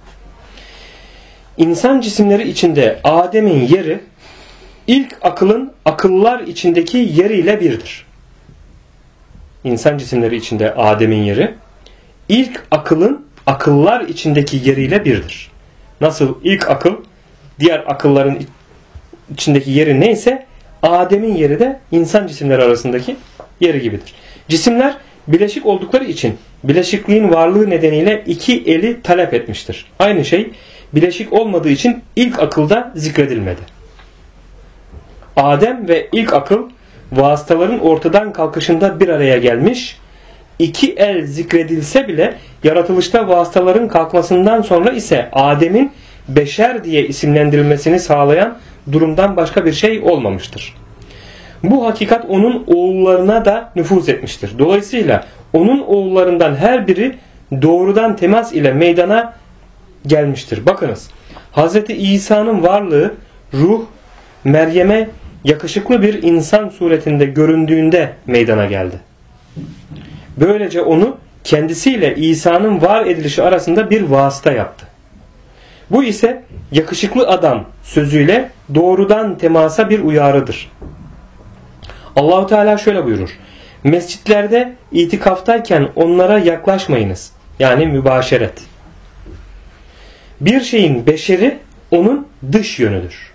İnsan cisimleri içinde Adem'in yeri ilk akılın akıllar içindeki yeriyle birdir. İnsan cisimleri içinde Adem'in yeri ilk akılın akıllar içindeki yeriyle birdir. Nasıl ilk akıl diğer akılların içindeki yeri neyse Adem'in yeri de insan cisimleri arasındaki yeri gibidir. Cisimler bileşik oldukları için bileşikliğin varlığı nedeniyle iki eli talep etmiştir. Aynı şey bileşik olmadığı için ilk akılda zikredilmedi. Adem ve ilk akıl vasıtaların ortadan kalkışında bir araya gelmiş, iki el zikredilse bile yaratılışta vasıtaların kalkmasından sonra ise Adem'in beşer diye isimlendirilmesini sağlayan durumdan başka bir şey olmamıştır. Bu hakikat onun oğullarına da nüfuz etmiştir. Dolayısıyla onun oğullarından her biri doğrudan temas ile meydana gelmiştir. Bakınız, Hz. İsa'nın varlığı ruh Meryem'e yakışıklı bir insan suretinde göründüğünde meydana geldi. Böylece onu kendisiyle İsa'nın var edilişi arasında bir vasıta yaptı. Bu ise yakışıklı adam sözüyle doğrudan temasa bir uyarıdır. Allah-u Teala şöyle buyurur. Mescitlerde itikaftayken onlara yaklaşmayınız. Yani mübaşeret. Bir şeyin beşeri onun dış yönüdür.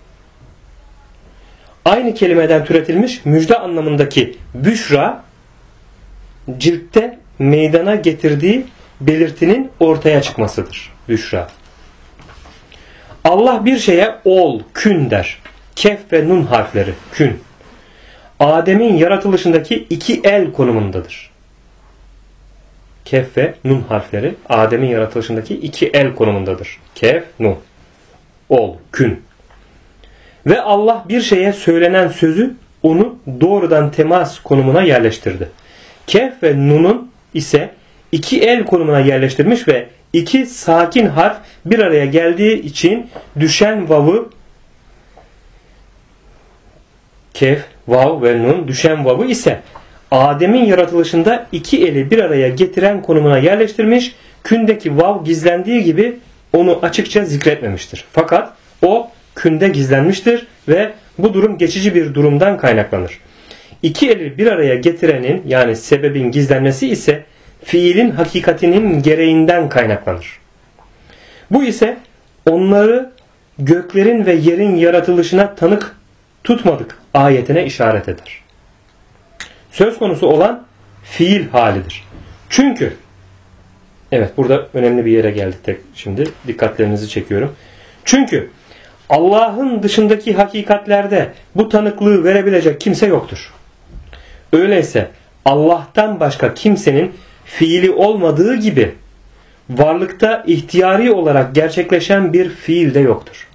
Aynı kelimeden türetilmiş müjde anlamındaki büşra ciltte meydana getirdiği belirtinin ortaya çıkmasıdır. Büşra. Allah bir şeye ol, kün der. Kef ve nun harfleri kün. Adem'in yaratılışındaki iki el konumundadır. Kef ve nun harfleri Adem'in yaratılışındaki iki el konumundadır. Kef, nun. Ol, kün. Ve Allah bir şeye söylenen sözü onu doğrudan temas konumuna yerleştirdi. Kef ve nunun ise iki el konumuna yerleştirmiş ve iki sakin harf bir araya geldiği için düşen vav'ı Kef, vav ve nun düşen vav'ı ise Adem'in yaratılışında iki eli bir araya getiren konumuna yerleştirmiş, kündeki vav gizlendiği gibi onu açıkça zikretmemiştir. Fakat o künde gizlenmiştir ve bu durum geçici bir durumdan kaynaklanır. İki eli bir araya getirenin yani sebebin gizlenmesi ise fiilin hakikatinin gereğinden kaynaklanır. Bu ise onları göklerin ve yerin yaratılışına tanık tutmadık ayetine işaret eder. Söz konusu olan fiil halidir. Çünkü evet burada önemli bir yere geldik de şimdi dikkatlerinizi çekiyorum. Çünkü Allah'ın dışındaki hakikatlerde bu tanıklığı verebilecek kimse yoktur. Öyleyse Allah'tan başka kimsenin fiili olmadığı gibi varlıkta ihtiyari olarak gerçekleşen bir fiil de yoktur.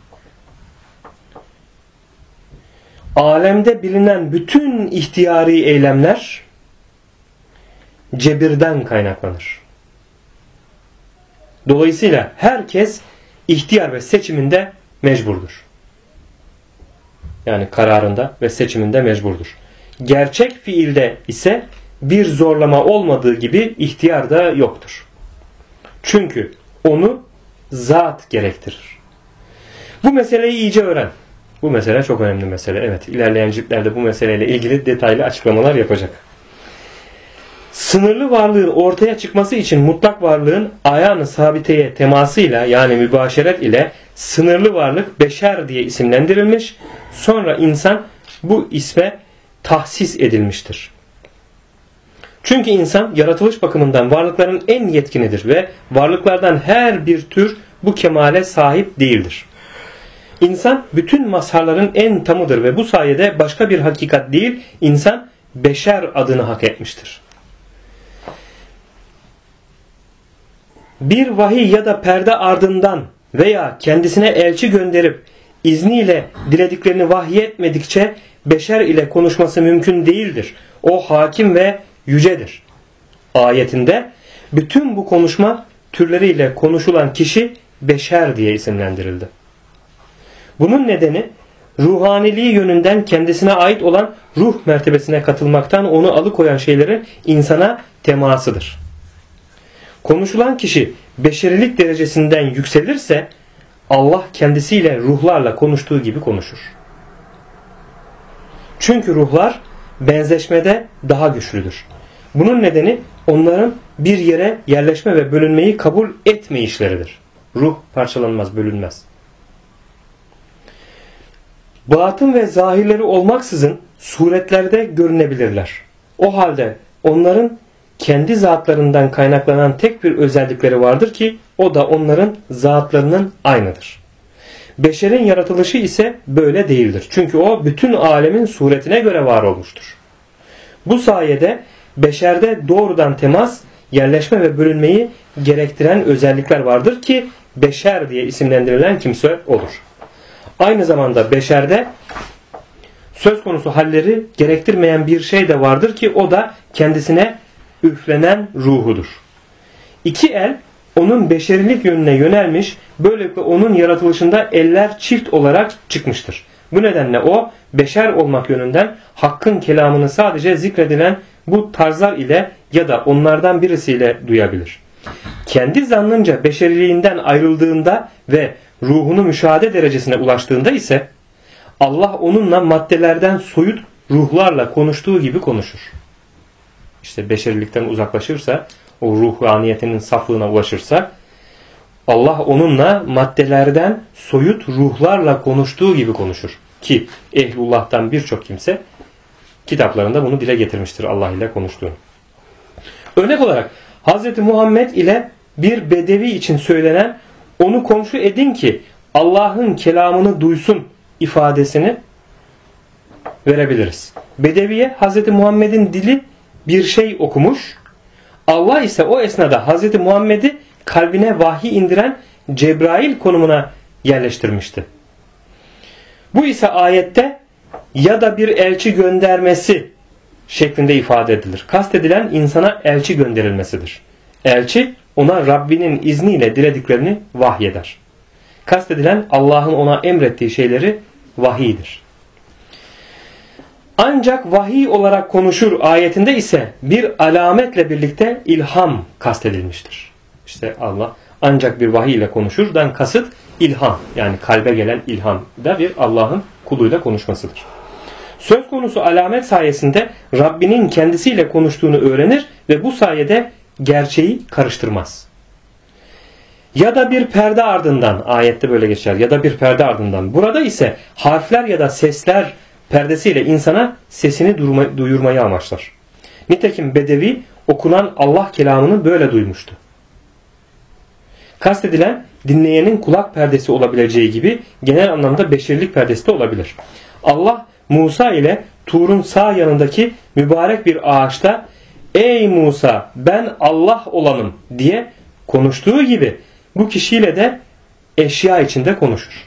Alemde bilinen bütün ihtiyari eylemler cebirden kaynaklanır. Dolayısıyla herkes ihtiyar ve seçiminde mecburdur. Yani kararında ve seçiminde mecburdur. Gerçek fiilde ise bir zorlama olmadığı gibi ihtiyar da yoktur. Çünkü onu zat gerektirir. Bu meseleyi iyice öğren. Bu mesele çok önemli mesele. Evet, ilerleyen ciltlerde bu meseleyle ilgili detaylı açıklamalar yapacak. Sınırlı varlığın ortaya çıkması için mutlak varlığın ayan-ı sabiteye temasıyla yani mübaşeret ile sınırlı varlık beşer diye isimlendirilmiş. Sonra insan bu isme tahsis edilmiştir. Çünkü insan yaratılış bakımından varlıkların en yetkinidir ve varlıklardan her bir tür bu kemale sahip değildir. İnsan bütün mazharların en tamıdır ve bu sayede başka bir hakikat değil, insan beşer adını hak etmiştir. Bir vahiy ya da perde ardından veya kendisine elçi gönderip izniyle dilediklerini vahyetmedikçe beşer ile konuşması mümkün değildir. O hakim ve yücedir. Ayetinde bütün bu konuşma türleriyle konuşulan kişi beşer diye isimlendirildi. Bunun nedeni ruhaniliği yönünden kendisine ait olan ruh mertebesine katılmaktan onu alıkoyan şeylerin insana temasıdır. Konuşulan kişi beşerilik derecesinden yükselirse Allah kendisiyle ruhlarla konuştuğu gibi konuşur. Çünkü ruhlar benzeşmede daha güçlüdür. Bunun nedeni onların bir yere yerleşme ve bölünmeyi kabul etmeyişleridir. Ruh parçalanmaz, bölünmez. Batın ve zahirleri olmaksızın suretlerde görünebilirler. O halde onların kendi zatlarından kaynaklanan tek bir özellikleri vardır ki o da onların zatlarının aynıdır. Beşerin yaratılışı ise böyle değildir. Çünkü o bütün alemin suretine göre var olmuştur. Bu sayede beşerde doğrudan temas, yerleşme ve bölünmeyi gerektiren özellikler vardır ki beşer diye isimlendirilen kimse olur. Aynı zamanda beşerde söz konusu halleri gerektirmeyen bir şey de vardır ki o da kendisine üflenen ruhudur. İki el onun beşerilik yönüne yönelmiş, böylelikle onun yaratılışında eller çift olarak çıkmıştır. Bu nedenle o beşer olmak yönünden Hakk'ın kelamını sadece zikredilen bu tarzlar ile ya da onlardan birisiyle duyabilir. Kendi zannınca beşeriliğinden ayrıldığında ve ruhunu müşahede derecesine ulaştığında ise Allah onunla maddelerden soyut ruhlarla konuştuğu gibi konuşur. İşte beşerilikten uzaklaşırsa, o ruhaniyetinin saflığına ulaşırsa Allah onunla maddelerden soyut ruhlarla konuştuğu gibi konuşur. Ki ehlullah'tan birçok kimse kitaplarında bunu dile getirmiştir Allah ile konuştuğunu. Örnek olarak Hz. Muhammed ile bir bedevi için söylenen onu komşu edin ki Allah'ın kelamını duysun ifadesini verebiliriz. Bedeviye Hz. Muhammed'in dili bir şey okumuş. Allah ise o esnada Hz. Muhammed'i kalbine vahiy indiren Cebrail konumuna yerleştirmişti. Bu ise ayette ya da bir elçi göndermesi şeklinde ifade edilir. Kastedilen insana elçi gönderilmesidir. Elçi ona Rabbinin izniyle dilediklerini vahyeder. Kastedilen Allah'ın ona emrettiği şeyleri vahiydir. Ancak vahiy olarak konuşur ayetinde ise bir alametle birlikte ilham kastedilmiştir. İşte Allah ancak bir vahiy ile konuşurdan kasıt ilham, yani kalbe gelen ilham da bir Allah'ın kuluyla konuşmasıdır. Söz konusu alamet sayesinde Rabbinin kendisiyle konuştuğunu öğrenir ve bu sayede gerçeği karıştırmaz. Ya da bir perde ardından, ayette böyle geçer, ya da bir perde ardından. Burada ise harfler ya da sesler perdesiyle insana sesini duyurmayı amaçlar. Nitekim Bedevi okunan Allah kelamını böyle duymuştu. Kastedilen dinleyenin kulak perdesi olabileceği gibi genel anlamda beşerilik perdesi de olabilir. Allah Musa ile Tur'un sağ yanındaki mübarek bir ağaçta "Ey Musa, ben Allah olanım" diye konuştuğu gibi bu kişiyle de eşya içinde konuşur.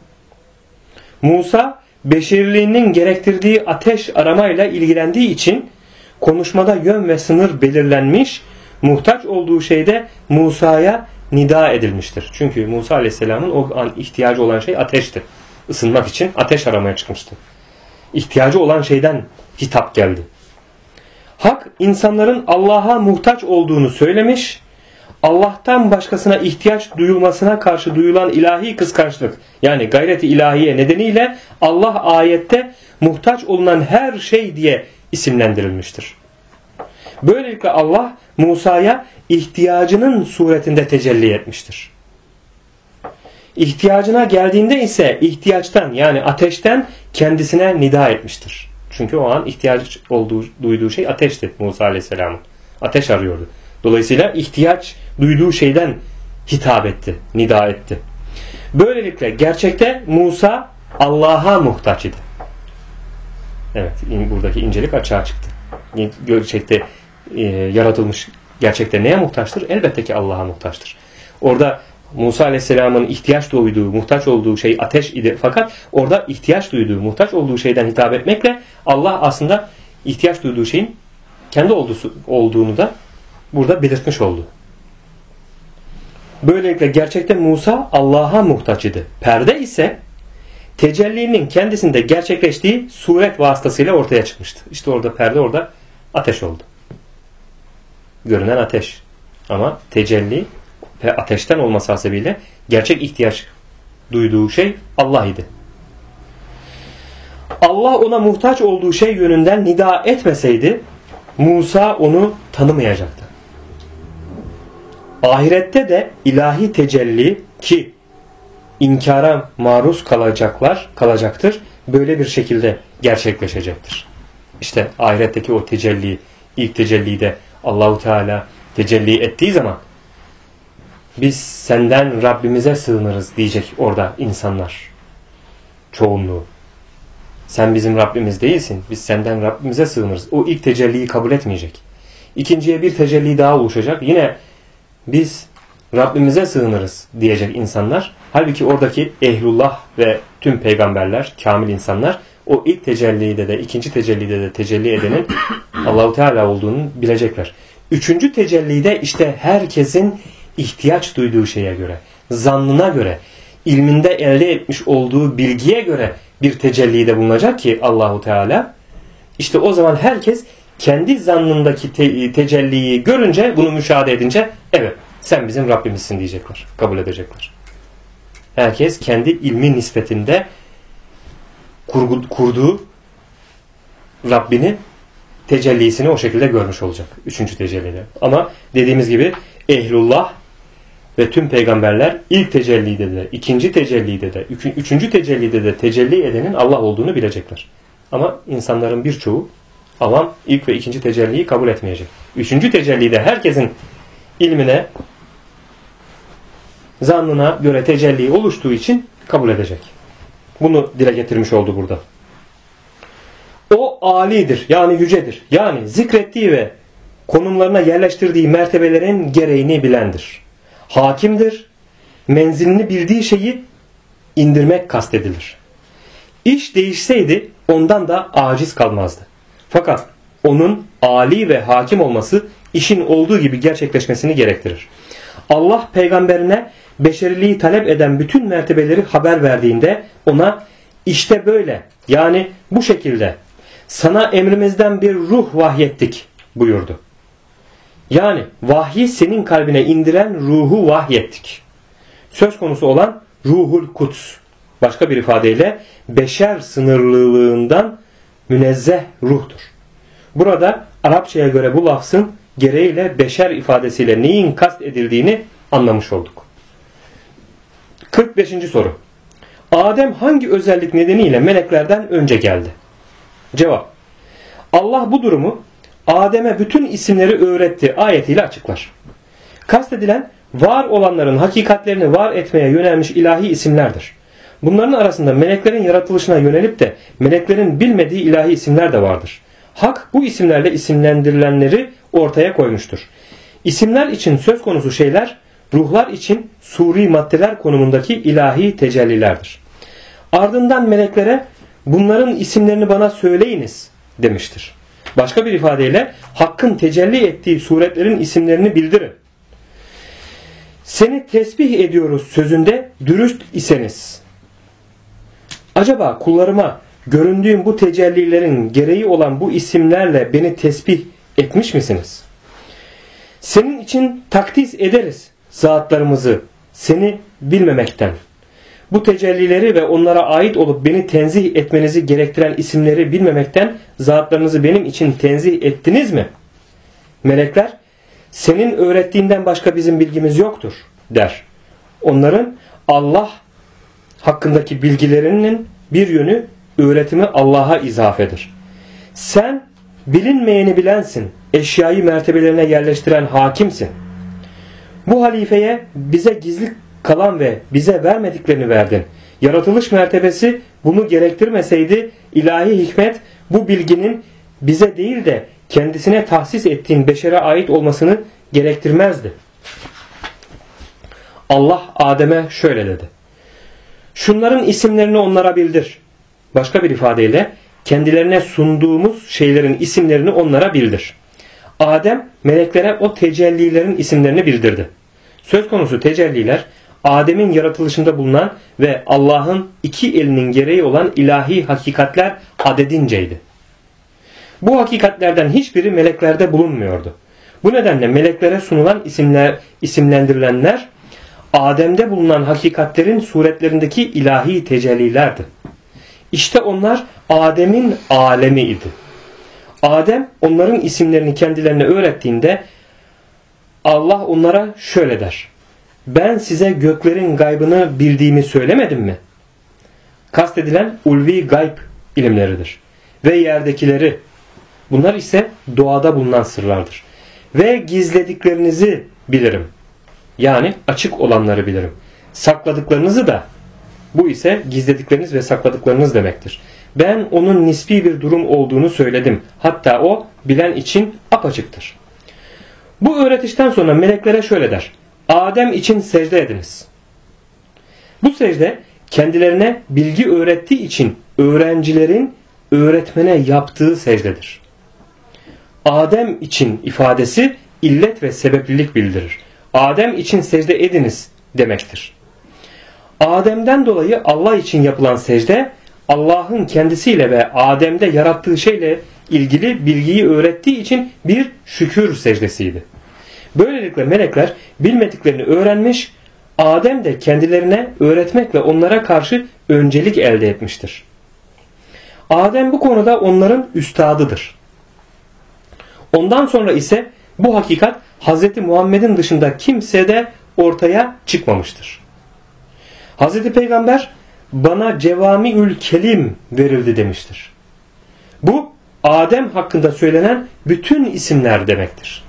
Musa beşeriliğinin gerektirdiği ateş aramayla ilgilendiği için konuşmada yön ve sınır belirlenmiş, muhtaç olduğu şeyde Musa'ya nida edilmiştir. Çünkü Musa Aleyhisselam'ın o an ihtiyacı olan şey ateşti. Isınmak için ateş aramaya çıkmıştı. İhtiyacı olan şeyden hitap geldi. Hak insanların Allah'a muhtaç olduğunu söylemiş, Allah'tan başkasına ihtiyaç duyulmasına karşı duyulan ilahi kıskançlık, yani gayret-i ilahiye nedeniyle Allah ayette muhtaç olunan her şey diye isimlendirilmiştir. Böylelikle Allah Musa'ya ihtiyacının suretinde tecelli etmiştir. İhtiyacına geldiğinde ise ihtiyaçtan, yani ateşten kendisine nida etmiştir. Çünkü o an ihtiyaç duyduğu şey ateşti Musa Aleyhisselam'ın. Ateş arıyordu. Dolayısıyla ihtiyaç duyduğu şeyden hitap etti, nida etti. Böylelikle gerçekte Musa Allah'a muhtaç idi. Evet, buradaki incelik açığa çıktı. Gerçekte yaratılmış gerçekte neye muhtaçtır? Elbette ki Allah'a muhtaçtır. Orada Musa Aleyhisselam'ın ihtiyaç duyduğu, muhtaç olduğu şey ateş idi. Fakat orada ihtiyaç duyduğu, muhtaç olduğu şeyden hitap etmekle Allah aslında ihtiyaç duyduğu şeyin kendi olduğunu da burada belirtmiş oldu. Böylelikle gerçekte Musa Allah'a muhtaç idi. Perde ise tecellinin kendisinde gerçekleştiği suret vasıtasıyla ortaya çıkmıştı. İşte orada perde, orada ateş oldu. Görünen ateş. Ama tecelli ve ateşten olması hasebiyle gerçek ihtiyaç duyduğu şey Allah idi. Allah ona muhtaç olduğu şey yönünden nida etmeseydi Musa onu tanımayacaktı. Ahirette de ilahi tecelli ki inkara maruz kalacaktır. Böyle bir şekilde gerçekleşecektir. İşte ahiretteki o tecelli, ilk tecellide Allahu Teala tecelli ettiği zaman biz senden Rabbimize sığınırız diyecek orada insanlar. Çoğunluğu. Sen bizim Rabbimiz değilsin. Biz senden Rabbimize sığınırız. O ilk tecelliyi kabul etmeyecek. İkinciye bir tecelli daha oluşacak. Yine biz Rabbimize sığınırız diyecek insanlar. Halbuki oradaki ehlullah ve tüm peygamberler, kamil insanlar o ilk tecellide de ikinci tecellide de tecelli edenin Allahu Teala olduğunu bilecekler. Üçüncü tecellide işte herkesin ihtiyaç duyduğu şeye göre, zannına göre, ilminde elde etmiş olduğu bilgiye göre bir tecellide bulunacak ki Allahu Teala. İşte o zaman herkes kendi zannındaki tecelliyi görünce, bunu müşahede edince evet sen bizim Rabbimizsin diyecekler, kabul edecekler. Herkes kendi ilmi nispetinde kurduğu Rabbini, tecellisini o şekilde görmüş olacak. Üçüncü tecellide. Ama dediğimiz gibi ehlullah ve tüm peygamberler ilk tecellide de, ikinci tecellide de, üçüncü tecellide de tecelli edenin Allah olduğunu bilecekler. Ama insanların birçoğu avam ilk ve ikinci tecelliyi kabul etmeyecek. Üçüncü tecellide herkesin ilmine, zannına göre tecelli oluştuğu için kabul edecek. Bunu dile getirmiş oldu burada. O âlidir, yani yücedir. Yani zikrettiği ve konumlarına yerleştirdiği mertebelerin gereğini bilendir. Hakimdir. Menzilini bildiği şeyi indirmek kastedilir. İş değişseydi ondan da aciz kalmazdı. Fakat onun âli ve hakim olması işin olduğu gibi gerçekleşmesini gerektirir. Allah peygamberine beşeriliği talep eden bütün mertebeleri haber verdiğinde ona işte böyle, yani bu şekilde sana emrimizden bir ruh vahyettik buyurdu. Yani vahyi senin kalbine indiren ruhu vahyettik. Söz konusu olan Ruhul Kuds. Başka bir ifadeyle beşer sınırlılığından münezzeh ruhtur. Burada Arapçaya göre bu lafzın gereğiyle beşer ifadesiyle neyin kast edildiğini anlamış olduk. 45. soru. Adem hangi özellik nedeniyle meleklerden önce geldi? Cevap. Allah bu durumu Adem'e bütün isimleri öğretti ayetiyle açıklar. Kastedilen var olanların hakikatlerini var etmeye yönelmiş ilahi isimlerdir. Bunların arasında meleklerin yaratılışına yönelip de meleklerin bilmediği ilahi isimler de vardır. Hak bu isimlerle isimlendirilenleri ortaya koymuştur. İsimler için söz konusu şeyler, ruhlar için suri maddeler konumundaki ilahi tecellilerdir. Ardından meleklere bunların isimlerini bana söyleyiniz demiştir. Başka bir ifadeyle Hakk'ın tecelli ettiği suretlerin isimlerini bildirin. Seni tesbih ediyoruz sözünde dürüst iseniz. Acaba kullarıma göründüğüm bu tecellilerin gereği olan bu isimlerle beni tesbih etmiş misiniz? Senin için takdis ederiz zatlarımızı seni bilmemekten. Bu tecellileri ve onlara ait olup beni tenzih etmenizi gerektiren isimleri bilmemekten zatlarınızı benim için tenzih ettiniz mi? Melekler, senin öğrettiğinden başka bizim bilgimiz yoktur der. Onların Allah hakkındaki bilgilerinin bir yönü öğretimi Allah'a izafedir. Sen bilinmeyeni bilensin, eşyayı mertebelerine yerleştiren hakimsin. Bu halifeye bize gizli kalan ve bize vermediklerini verdin. Yaratılış mertebesi bunu gerektirmeseydi ilahi hikmet bu bilginin bize değil de kendisine tahsis ettiğin beşere ait olmasını gerektirmezdi. Allah Adem'e şöyle dedi. Şunların isimlerini onlara bildir. Başka bir ifadeyle kendilerine sunduğumuz şeylerin isimlerini onlara bildir. Adem meleklere o tecellilerin isimlerini bildirdi. Söz konusu tecelliler Adem'in yaratılışında bulunan ve Allah'ın iki elinin gereği olan ilahi hakikatler adedinceydi. Bu hakikatlerden hiçbiri meleklerde bulunmuyordu. Bu nedenle meleklere sunulan isimlendirilenler Adem'de bulunan hakikatlerin suretlerindeki ilahi tecellilerdi. İşte onlar Adem'in alemi idi. Adem onların isimlerini kendilerine öğrettiğinde Allah onlara şöyle der. Ben size göklerin gaybını bildiğimi söylemedim mi? Kastedilen ulvi gayb ilimleridir. Ve yerdekileri, bunlar ise doğada bulunan sırlardır. Ve gizlediklerinizi bilirim. Yani açık olanları bilirim. Sakladıklarınızı da, bu ise gizledikleriniz ve sakladıklarınız demektir. Ben onun nispi bir durum olduğunu söyledim. Hatta o bilen için apaçıktır. Bu öğretişten sonra meleklere şöyle der. Adem için secde ediniz. Bu secde kendilerine bilgi öğrettiği için öğrencilerin öğretmene yaptığı secdedir. Adem için ifadesi illet ve sebeplilik bildirir. Adem için secde ediniz demektir. Adem'den dolayı Allah için yapılan secde Allah'ın kendisiyle ve Adem'de yarattığı şeyle ilgili bilgiyi öğrettiği için bir şükür secdesiydi. Böylelikle melekler bilmediklerini öğrenmiş, Adem de kendilerine öğretmek ve onlara karşı öncelik elde etmiştir. Adem bu konuda onların üstadıdır. Ondan sonra ise bu hakikat Hz. Muhammed'in dışında kimsede ortaya çıkmamıştır. Hz. Peygamber bana cevamiül kelim verildi demiştir. Bu Adem hakkında söylenen bütün isimler demektir.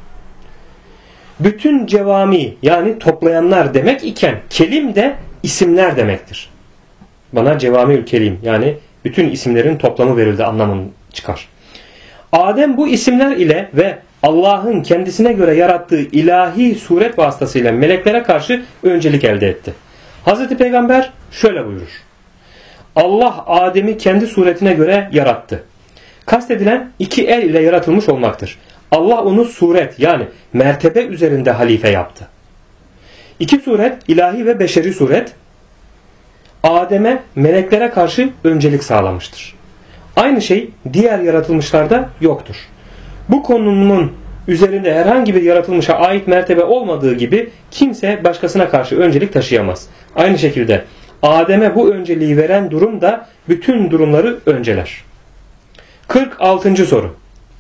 Bütün cevami yani toplayanlar demek iken kelim de isimler demektir. Bana cevamiül kelim yani bütün isimlerin toplamı verildi anlamını çıkar. Adem bu isimler ile ve Allah'ın kendisine göre yarattığı ilahi suret vasıtasıyla meleklere karşı öncelik elde etti. Hazreti Peygamber şöyle buyurur. Allah Adem'i kendi suretine göre yarattı. Kastedilen iki el ile yaratılmış olmaktır. Allah onu suret yani mertebe üzerinde halife yaptı. İki suret ilahi ve beşeri suret Adem'e meleklere karşı öncelik sağlamıştır. Aynı şey diğer yaratılmışlarda yoktur. Bu konunun üzerinde herhangi bir yaratılmışa ait mertebe olmadığı gibi kimse başkasına karşı öncelik taşıyamaz. Aynı şekilde Adem'e bu önceliği veren durum da bütün durumları önceler. 46. soru.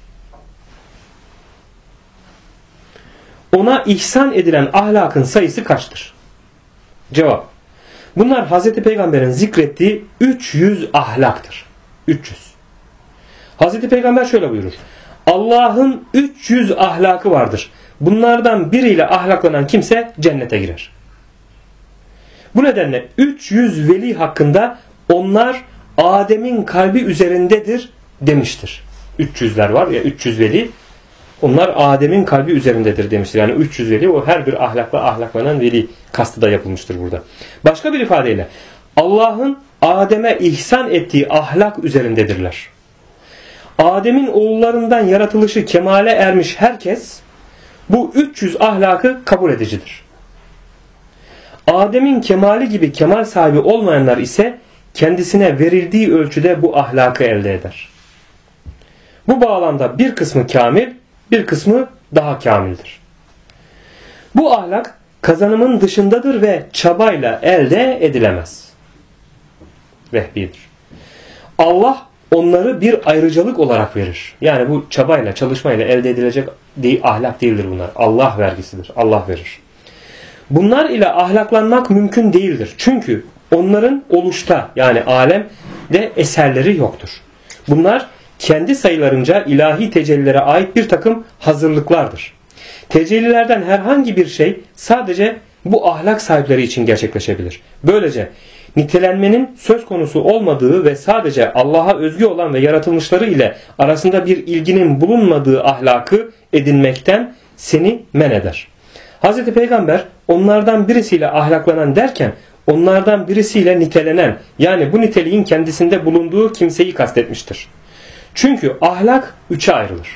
Ona ihsan edilen ahlakın sayısı kaçtır? Cevap. Bunlar Hz. Peygamber'in zikrettiği 300 ahlaktır. 300. Hz. Peygamber şöyle buyurur. Allah'ın 300 ahlakı vardır. Bunlardan biriyle ahlaklanan kimse cennete girer. Bu nedenle 300 veli hakkında onlar Adem'in kalbi üzerindedir demiştir. 300'ler var ya, 300 veli. Onlar Adem'in kalbi üzerindedir demiştir. Yani 300 veli, o her bir ahlakla ahlaklanan veli kastı da yapılmıştır burada. Başka bir ifadeyle Allah'ın Adem'e ihsan ettiği ahlak üzerindedirler. Adem'in oğullarından yaratılışı kemale ermiş herkes bu 300 ahlakı kabul edicidir. Adem'in kemali gibi kemal sahibi olmayanlar ise kendisine verildiği ölçüde bu ahlakı elde eder. Bu bağlamda bir kısmı kamil, bir kısmı daha kamildir. Bu ahlak kazanımın dışındadır ve çabayla elde edilemez. Vehbidir. Allah onları bir ayrıcalık olarak verir. Yani bu çabayla, çalışmayla elde edilecek ahlak değildir bunlar. Allah vergisidir. Allah verir. Bunlar ile ahlaklanmak mümkün değildir. Çünkü onların oluşta, yani alemde eserleri yoktur. Bunlar kendi sayılarınca ilahi tecellilere ait bir takım hazırlıklardır. Tecellilerden herhangi bir şey sadece bu ahlak sahipleri için gerçekleşebilir. Böylece nitelenmenin söz konusu olmadığı ve sadece Allah'a özgü olan ve yaratılmışları ile arasında bir ilginin bulunmadığı ahlakı edinmekten seni men eder. Hz. Peygamber onlardan birisiyle ahlaklanan derken onlardan birisiyle nitelenen, yani bu niteliğin kendisinde bulunduğu kimseyi kastetmiştir. Çünkü ahlak üçe ayrılır.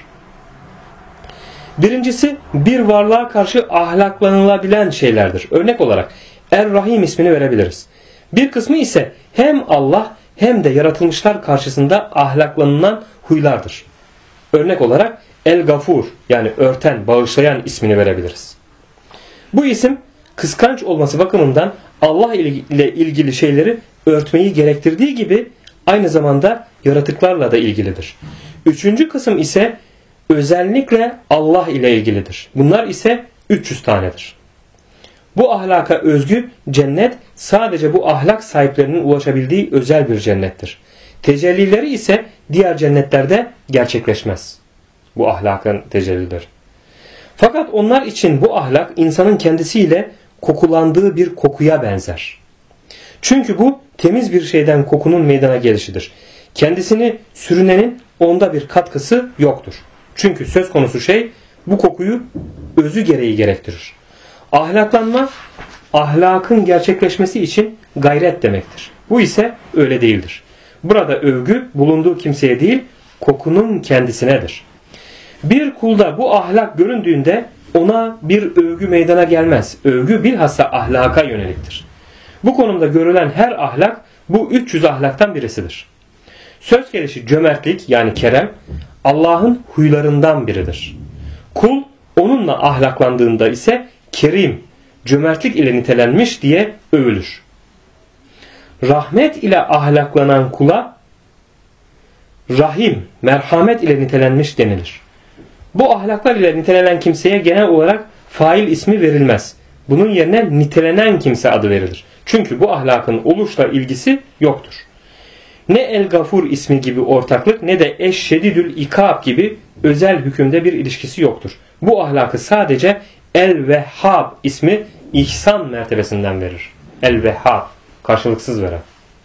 Birincisi bir varlığa karşı ahlaklanılabilen şeylerdir. Örnek olarak Er-Rahim ismini verebiliriz. Bir kısmı ise hem Allah hem de yaratılmışlar karşısında ahlaklanılan huylardır. Örnek olarak El-Gafur, yani örten, bağışlayan ismini verebiliriz. Bu isim kıskanç olması bakımından Allah ile ilgili şeyleri örtmeyi gerektirdiği gibi aynı zamanda yaratıklarla da ilgilidir. Üçüncü kısım ise özellikle Allah ile ilgilidir. Bunlar ise 300 tanedir. Bu ahlaka özgü cennet sadece bu ahlak sahiplerinin ulaşabildiği özel bir cennettir. Tecellileri ise diğer cennetlerde gerçekleşmez. Bu ahlakın tecellileri. Fakat onlar için bu ahlak insanın kendisiyle kokulandığı bir kokuya benzer. Çünkü bu temiz bir şeyden kokunun meydana gelişidir. Kendisini sürünenin onda bir katkısı yoktur. Çünkü söz konusu şey bu kokuyu özü gereği gerektirir. Ahlaklanma, ahlakın gerçekleşmesi için gayret demektir. Bu ise öyle değildir. Burada övgü bulunduğu kimseye değil, kokunun kendisinedir. Bir kulda bu ahlak göründüğünde ona bir övgü meydana gelmez. Övgü bilhassa ahlaka yöneliktir. Bu konumda görülen her ahlak bu 300 ahlaktan birisidir. Söz gelişi cömertlik, yani kerem, Allah'ın huylarından biridir. Kul onunla ahlaklandığında ise kerim, cömertlik ile nitelenmiş diye övülür. Rahmet ile ahlaklanan kula rahim, merhamet ile nitelenmiş denilir. Bu ahlaklar ile nitelenen kimseye genel olarak fail ismi verilmez. Bunun yerine nitelenen kimse adı verilir. Çünkü bu ahlakın oluşla ilgisi yoktur. Ne El-Gafur ismi gibi ortaklık ne de Eşşedidül İkab gibi özel hükümde bir ilişkisi yoktur. Bu ahlakı sadece El-Vehhab ismi ihsan mertebesinden verir. El-Vehhab, karşılıksız veren.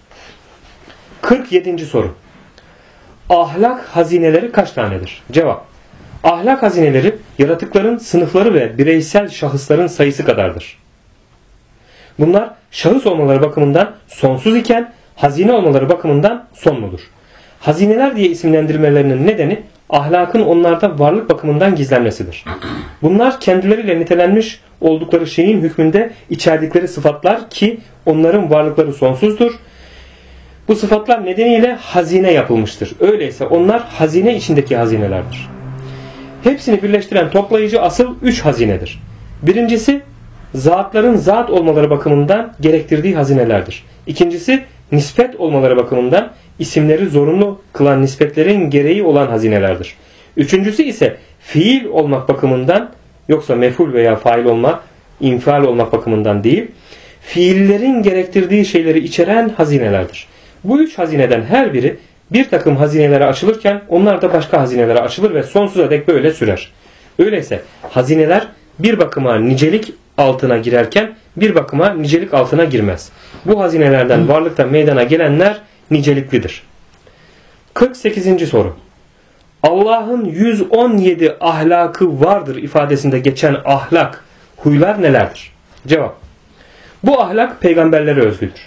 47. soru. Ahlak hazineleri kaç tanedir? Cevap. Ahlak hazineleri yaratıkların sınıfları ve bireysel şahısların sayısı kadardır. Bunlar şahıs olmaları bakımından sonsuz iken hazine olmaları bakımından sonludur. Hazineler diye isimlendirmelerinin nedeni ahlakın onlarda varlık bakımından gizlenmesidir. Bunlar kendileriyle nitelenmiş oldukları şeyin hükmünde içerdikleri sıfatlar ki onların varlıkları sonsuzdur. Bu sıfatlar nedeniyle hazine yapılmıştır. Öyleyse onlar hazine içindeki hazinelerdir. Hepsini birleştiren toplayıcı asıl 3 hazinedir. Birincisi zatların zat olmaları bakımından gerektirdiği hazinelerdir. İkincisi nispet olmaları bakımından isimleri zorunlu kılan nispetlerin gereği olan hazinelerdir. Üçüncüsü ise fiil olmak bakımından, yoksa mef'ul veya fail olma, infial olmak bakımından değil, fiillerin gerektirdiği şeyleri içeren hazinelerdir. Bu 3 hazineden her biri bir takım hazinelere açılırken onlar da başka hazinelere açılır ve sonsuza dek böyle sürer. Öyleyse hazineler bir bakıma nicelik altına girerken bir bakıma nicelik altına girmez. Bu hazinelerden varlıkta meydana gelenler niceliklidir. 48. soru. Allah'ın 117 ahlakı vardır ifadesinde geçen ahlak, huylar nelerdir? Cevap. Bu ahlak peygamberlere özgüdür.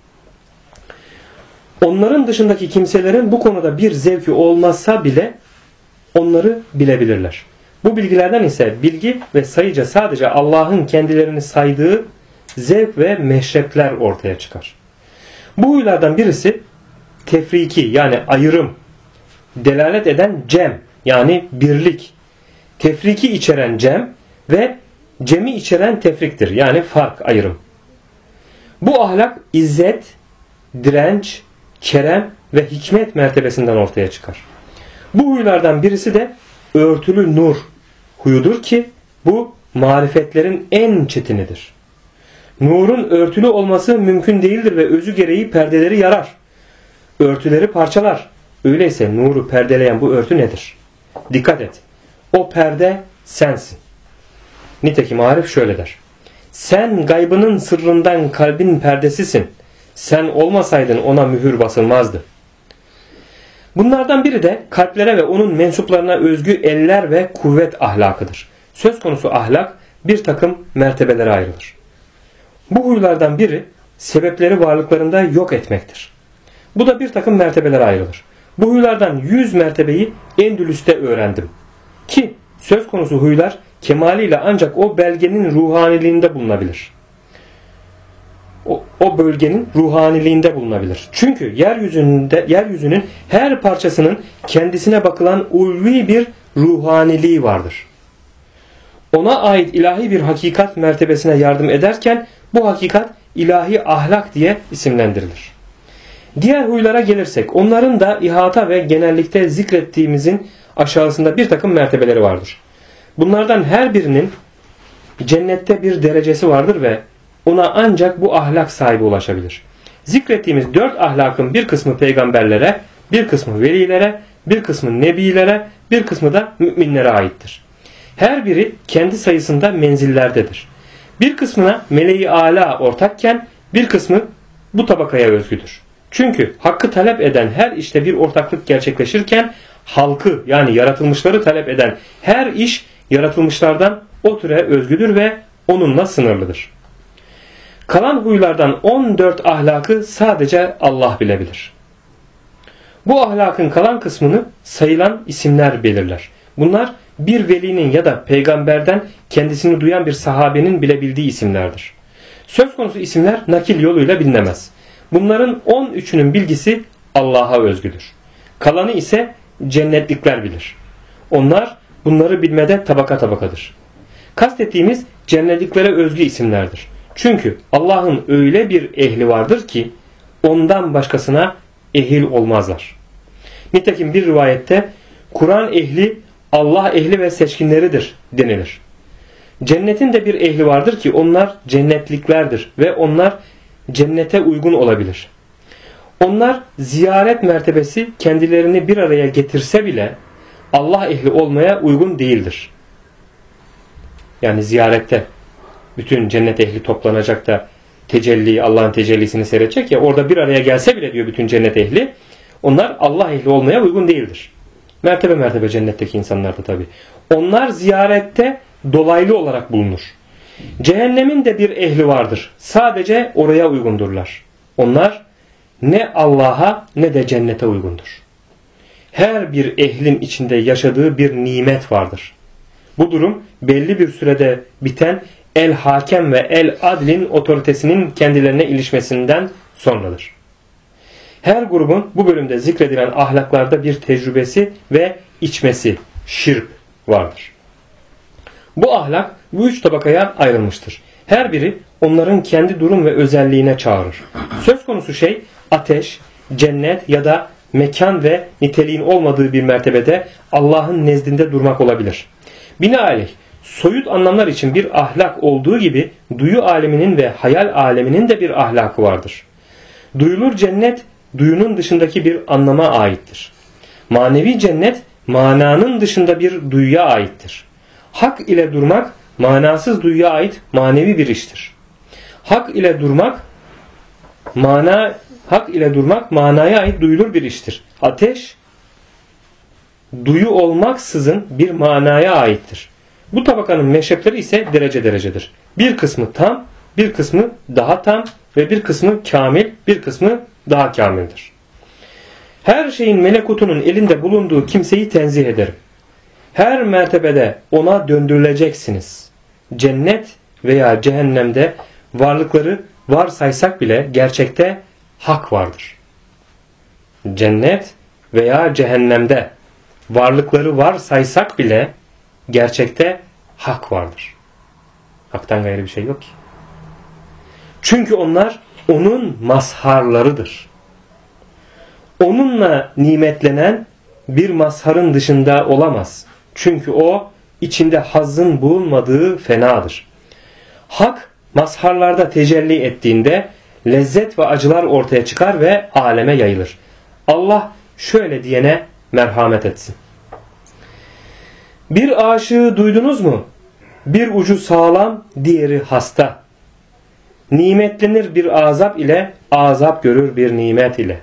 Onların dışındaki kimselerin bu konuda bir zevki olmazsa bile onları bilebilirler. Bu bilgilerden ise bilgi ve sayıca sadece Allah'ın kendilerini saydığı zevk ve meşrepler ortaya çıkar. Bu huylardan birisi tefriki yani ayrım, delalet eden cem yani birlik, tefriki içeren cem ve cemi içeren tefriktir yani fark, ayrım. Bu ahlak izzet, direnç, kerem ve hikmet mertebesinden ortaya çıkar. Bu huylardan birisi de örtülü nur huyudur ki bu marifetlerin en çetinidir. Nurun örtülü olması mümkün değildir ve özü gereği perdeleri yarar. Örtüleri parçalar. Öyleyse nuru perdeleyen bu örtü nedir? Dikkat et. O perde sensin. Nitekim Arif şöyle der. Sen gaybının sırrından kalbin perdesisin. Sen olmasaydın ona mühür basılmazdı. Bunlardan biri de kalplere ve onun mensuplarına özgü eller ve kuvvet ahlakıdır. Söz konusu ahlak bir takım mertebelere ayrılır. Bu huylardan biri sebepleri varlıklarında yok etmektir. Bu da bir takım mertebelere ayrılır. Bu huylardan 100 mertebeyi Endülüs'te öğrendim. Ki söz konusu huylar kemaliyle ancak o belgenin ruhaniliğinde bulunabilir. O bölgenin ruhaniliğinde bulunabilir. Çünkü yeryüzünün her parçasının kendisine bakılan ulvi bir ruhaniliği vardır. Ona ait ilahi bir hakikat mertebesine yardım ederken bu hakikat ilahi ahlak diye isimlendirilir. Diğer huylara gelirsek onların da ihata ve genellikte zikrettiğimizin aşağısında bir takım mertebeleri vardır. Bunlardan her birinin cennette bir derecesi vardır ve ona ancak bu ahlak sahibi ulaşabilir. Zikrettiğimiz 4 ahlakın bir kısmı peygamberlere, bir kısmı velilere, bir kısmı nebilere, bir kısmı da müminlere aittir. Her biri kendi sayısında menzillerdedir. Bir kısmına meleği âlâ ortakken bir kısmı bu tabakaya özgüdür. Çünkü hakkı talep eden her işte bir ortaklık gerçekleşirken halkı yani yaratılmışları talep eden her iş yaratılmışlardan o türe özgüdür ve onunla sınırlıdır. Kalan huylardan 14 ahlakı sadece Allah bilebilir. Bu ahlakın kalan kısmını sayılan isimler belirler. Bunlar bir velinin ya da peygamberden kendisini duyan bir sahabenin bilebildiği isimlerdir. Söz konusu isimler nakil yoluyla bilinemez. Bunların 13'ünün bilgisi Allah'a özgüdür. Kalanı ise cennetlikler bilir. Onlar bunları bilmede tabaka tabakadır. Kastettiğimiz cennetliklere özgü isimlerdir. Çünkü Allah'ın öyle bir ehli vardır ki ondan başkasına ehil olmazlar. Nitekim bir rivayette Kur'an ehli Allah ehli ve seçkinleridir denilir. Cennetin de bir ehli vardır ki onlar cennetliklerdir ve onlar cennete uygun olabilir. Onlar ziyaret mertebesi kendilerini bir araya getirse bile Allah ehli olmaya uygun değildir. Yani ziyarette bütün cennet ehli toplanacak da Allah'ın tecellisini seyredecek ya, orada bir araya gelse bile diyor bütün cennet ehli, onlar Allah ehli olmaya uygun değildir. Mertebe mertebe cennetteki insanlar da tabi. Onlar ziyarette dolaylı olarak bulunur. Cehennemin de bir ehli vardır. Sadece oraya uygundurlar. Onlar ne Allah'a ne de cennete uygundur. Her bir ehlin içinde yaşadığı bir nimet vardır. Bu durum belli bir sürede biten El-Hakem ve El-Adl'in otoritesinin kendilerine ilişmesinden sonradır. Her grubun bu bölümde zikredilen ahlaklarda bir tecrübesi ve içmesi, şirb vardır. Bu ahlak bu üç tabakaya ayrılmıştır. Her biri onların kendi durum ve özelliğine çağırır. Söz konusu şey ateş, cennet ya da mekan ve niteliğin olmadığı bir mertebede Allah'ın nezdinde durmak olabilir. Binaenaleyh soyut anlamlar için bir ahlak olduğu gibi duyu aleminin ve hayal aleminin de bir ahlakı vardır. Duyulur cennet duyunun dışındaki bir anlama aittir. Manevi cennet mananın dışında bir duyuya aittir. Hak ile durmak manasız duyuya ait manevi bir iştir. Hak ile durmak manaya ait duyulur bir iştir. Ateş duyu olmaksızın bir manaya aittir. Bu tabakanın meşrepleri ise derece derecedir. Bir kısmı tam, bir kısmı daha tam ve bir kısmı kamil, bir kısmı daha kamildir. Her şeyin melekutunun elinde bulunduğu kimseyi tenzih ederim. Her mertebede ona döndürüleceksiniz. Cennet veya cehennemde varlıkları varsaysak bile gerçekte hak vardır. Cennet veya cehennemde varlıkları varsaysak bile gerçekte hak vardır. Haktan gayrı bir şey yok ki. Çünkü onlar onun mazharlarıdır. Onunla nimetlenen bir mazharın dışında olamaz. Çünkü o içinde hazzın bulunmadığı fenadır. Hak mazharlarda tecelli ettiğinde lezzet ve acılar ortaya çıkar ve aleme yayılır. Allah şöyle diyene merhamet etsin. Bir aşığı duydunuz mu? Bir ucu sağlam, diğeri hasta. Nimetlenir bir azap ile, azap görür bir nimet ile.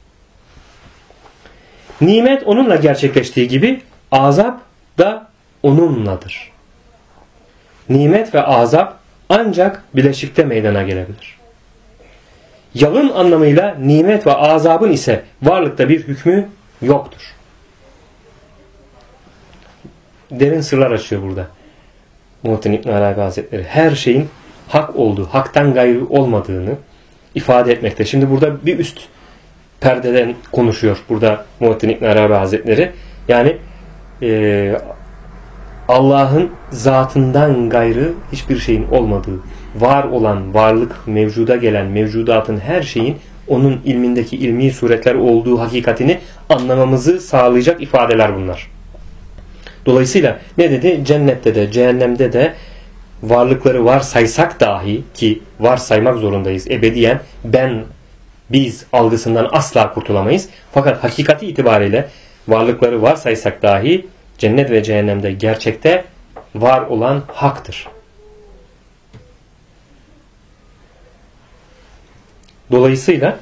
Nimet onunla gerçekleştiği gibi azap da onunladır. Nimet ve azap ancak bileşikte meydana gelebilir. Yalın anlamıyla nimet ve azabın ise varlıkta bir hükmü yoktur. Derin sırlar açıyor burada Muhittin İbn Arabi Hazretleri. Her şeyin hak olduğu, haktan gayrı olmadığını ifade etmekte. Şimdi burada bir üst perdeden konuşuyor burada Muhittin İbn Arabi Hazretleri. Yani Allah'ın zatından gayrı hiçbir şeyin olmadığı, var olan, varlık, mevcuda gelen, mevcudatın her şeyin onun ilmindeki ilmi suretler olduğu hakikatini anlamamızı sağlayacak ifadeler bunlar. Dolayısıyla ne dedi? Cennette de, cehennemde de varlıkları varsaysak dahi, ki varsaymak zorundayız ebediyen, biz algısından asla kurtulamayız. Fakat hakikati itibariyle varlıkları varsaysak dahi cennet ve cehennemde gerçekte var olan haktır. Dolayısıyla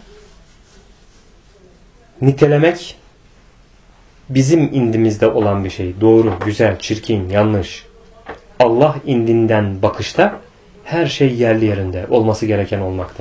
nitelemek bizim indimizde olan bir şey. Doğru, güzel, çirkin, yanlış. Allah indinden bakışta her şey yerli yerinde, olması gereken olmakta.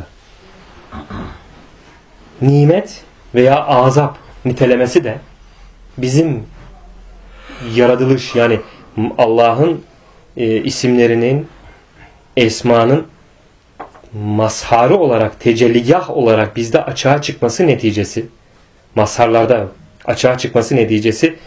Nimet veya azap nitelemesi de bizim yaratılış, yani Allah'ın isimlerinin, esmanın mazharı olarak, tecelligah olarak bizde açığa çıkması neticesi, mazharlarda açığa çıkması neticesi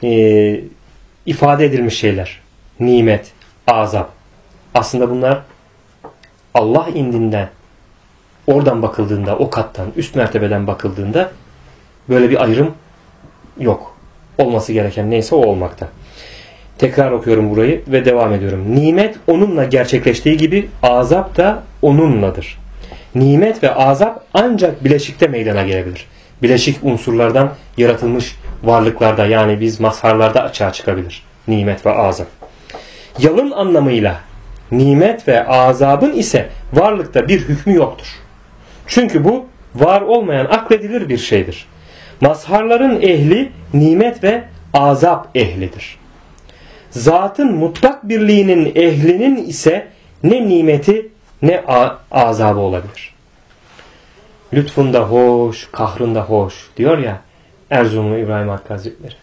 ifade edilmiş şeyler. Nimet, azap. Aslında bunlar Allah indinden, oradan bakıldığında, o kattan, üst mertebeden bakıldığında böyle bir ayrım yok. Olması gereken neyse o olmakta. Tekrar okuyorum burayı ve devam ediyorum. Nimet onunla gerçekleştiği gibi azap da onunladır. Nimet ve azap ancak bileşikte meydana gelebilir. Bileşik unsurlardan yaratılmış varlıklarda, yani biz mazharlarda açığa çıkabilir. Nimet ve azap. Yalın anlamıyla nimet ve azabın ise varlıkta bir hükmü yoktur. Çünkü bu var olmayan akledilir bir şeydir. Mazharların ehli nimet ve azap ehlidir. Zatın mutlak birliğinin ehlinin ise ne nimeti ne azabı olabilir. Lütfunda hoş, kahrında hoş diyor ya Erzurumlu İbrahim Hakkı Hazretleri.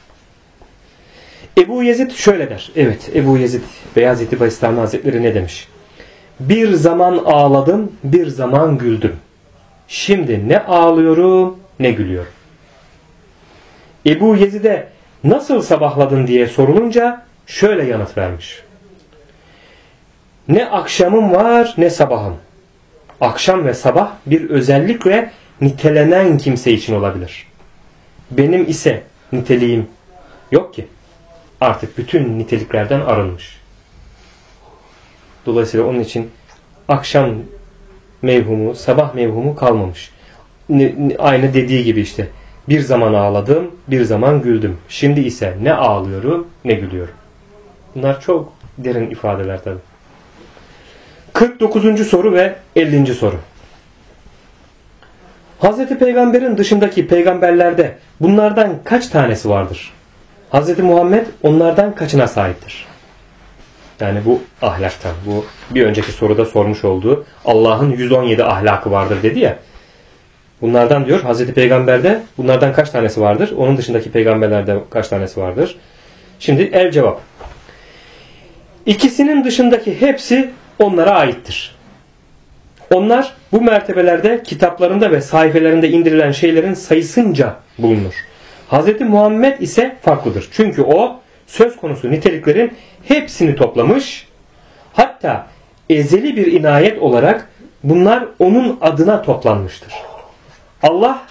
Ebu Yezid şöyle der. Evet, Ebu Yezid Beyazıt Bastami Hazretleri ne demiş? Bir zaman ağladım, bir zaman güldüm. Şimdi ne ağlıyorum ne gülüyorum. Ebu Yezid'e nasıl sabahladın diye sorulunca şöyle yanıt vermiş. Ne akşamım var ne sabahım. Akşam ve sabah bir özellikle nitelenen kimse için olabilir. Benim ise niteliğim yok ki. Artık bütün niteliklerden arınmış. Dolayısıyla onun için akşam mevhumu, sabah mevhumu kalmamış. Aynı dediği gibi işte. Bir zaman ağladım, bir zaman güldüm. Şimdi ise ne ağlıyorum ne gülüyorum. Bunlar çok derin ifadeler tabii. 49. soru ve 50. soru. Hz. Peygamber'in dışındaki peygamberlerde bunlardan kaç tanesi vardır? Hz. Muhammed onlardan kaçına sahiptir? Yani bu ahlaktan. Bu bir önceki soruda sormuş olduğu Allah'ın 117 ahlakı vardır dedi ya. Bunlardan diyor Hz. Peygamber'de bunlardan kaç tanesi vardır? Onun dışındaki peygamberlerde kaç tanesi vardır? Şimdi el cevap. İkisinin dışındaki hepsi onlara aittir. Onlar bu mertebelerde kitaplarında ve sayfelerinde indirilen şeylerin sayısınca bulunur. Hz. Muhammed ise farklıdır. Çünkü o söz konusu niteliklerin hepsini toplamış. Hatta ezeli bir inayet olarak bunlar onun adına toplanmıştır. Allah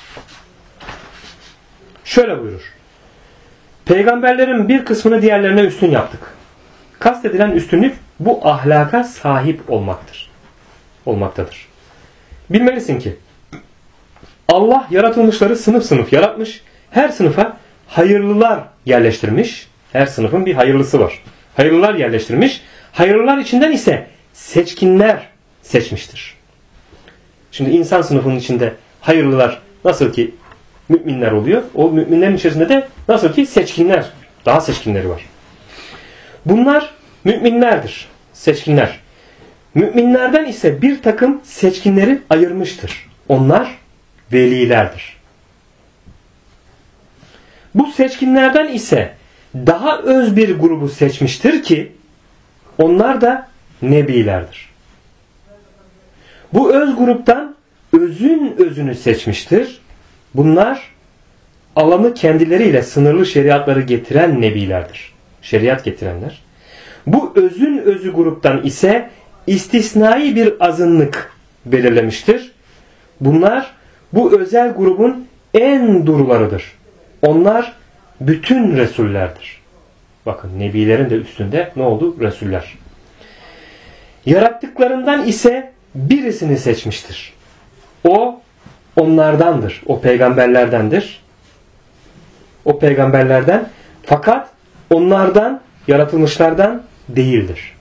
şöyle buyurur. Peygamberlerin bir kısmını diğerlerine üstün yaptık. Kastedilen üstünlük bu ahlaka sahip olmaktadır. Bilmelisin ki Allah yaratılmışları sınıf sınıf yaratmış. Her sınıfa hayırlılar yerleştirmiş. Her sınıfın bir hayırlısı var. Hayırlılar yerleştirmiş. Hayırlılar içinden ise seçkinler seçmiştir. Şimdi insan sınıfının içinde hayırlılar nasıl ki müminler oluyor. O müminlerin içerisinde de nasıl ki seçkinler, daha seçkinleri var. Bunlar müminlerdir. Seçkinler. Müminlerden ise bir takım seçkinleri ayırmıştır. Onlar velilerdir. Bu seçkinlerden ise daha öz bir grubu seçmiştir ki onlar da nebilerdir. Bu öz gruptan özün özünü seçmiştir. Bunlar alanı kendileriyle sınırlı şeriatları getiren nebilerdir. Şeriat getirenler. Bu özün özü gruptan ise istisnai bir azınlık belirlemiştir. Bunlar bu özel grubun en durularıdır. Onlar bütün Resullerdir. Bakın nebilerin de üstünde ne oldu? Resuller. Yarattıklarından ise birisini seçmiştir. O onlardandır. O peygamberlerdendir. O peygamberlerden fakat onlardan, yaratılmışlardan değildir.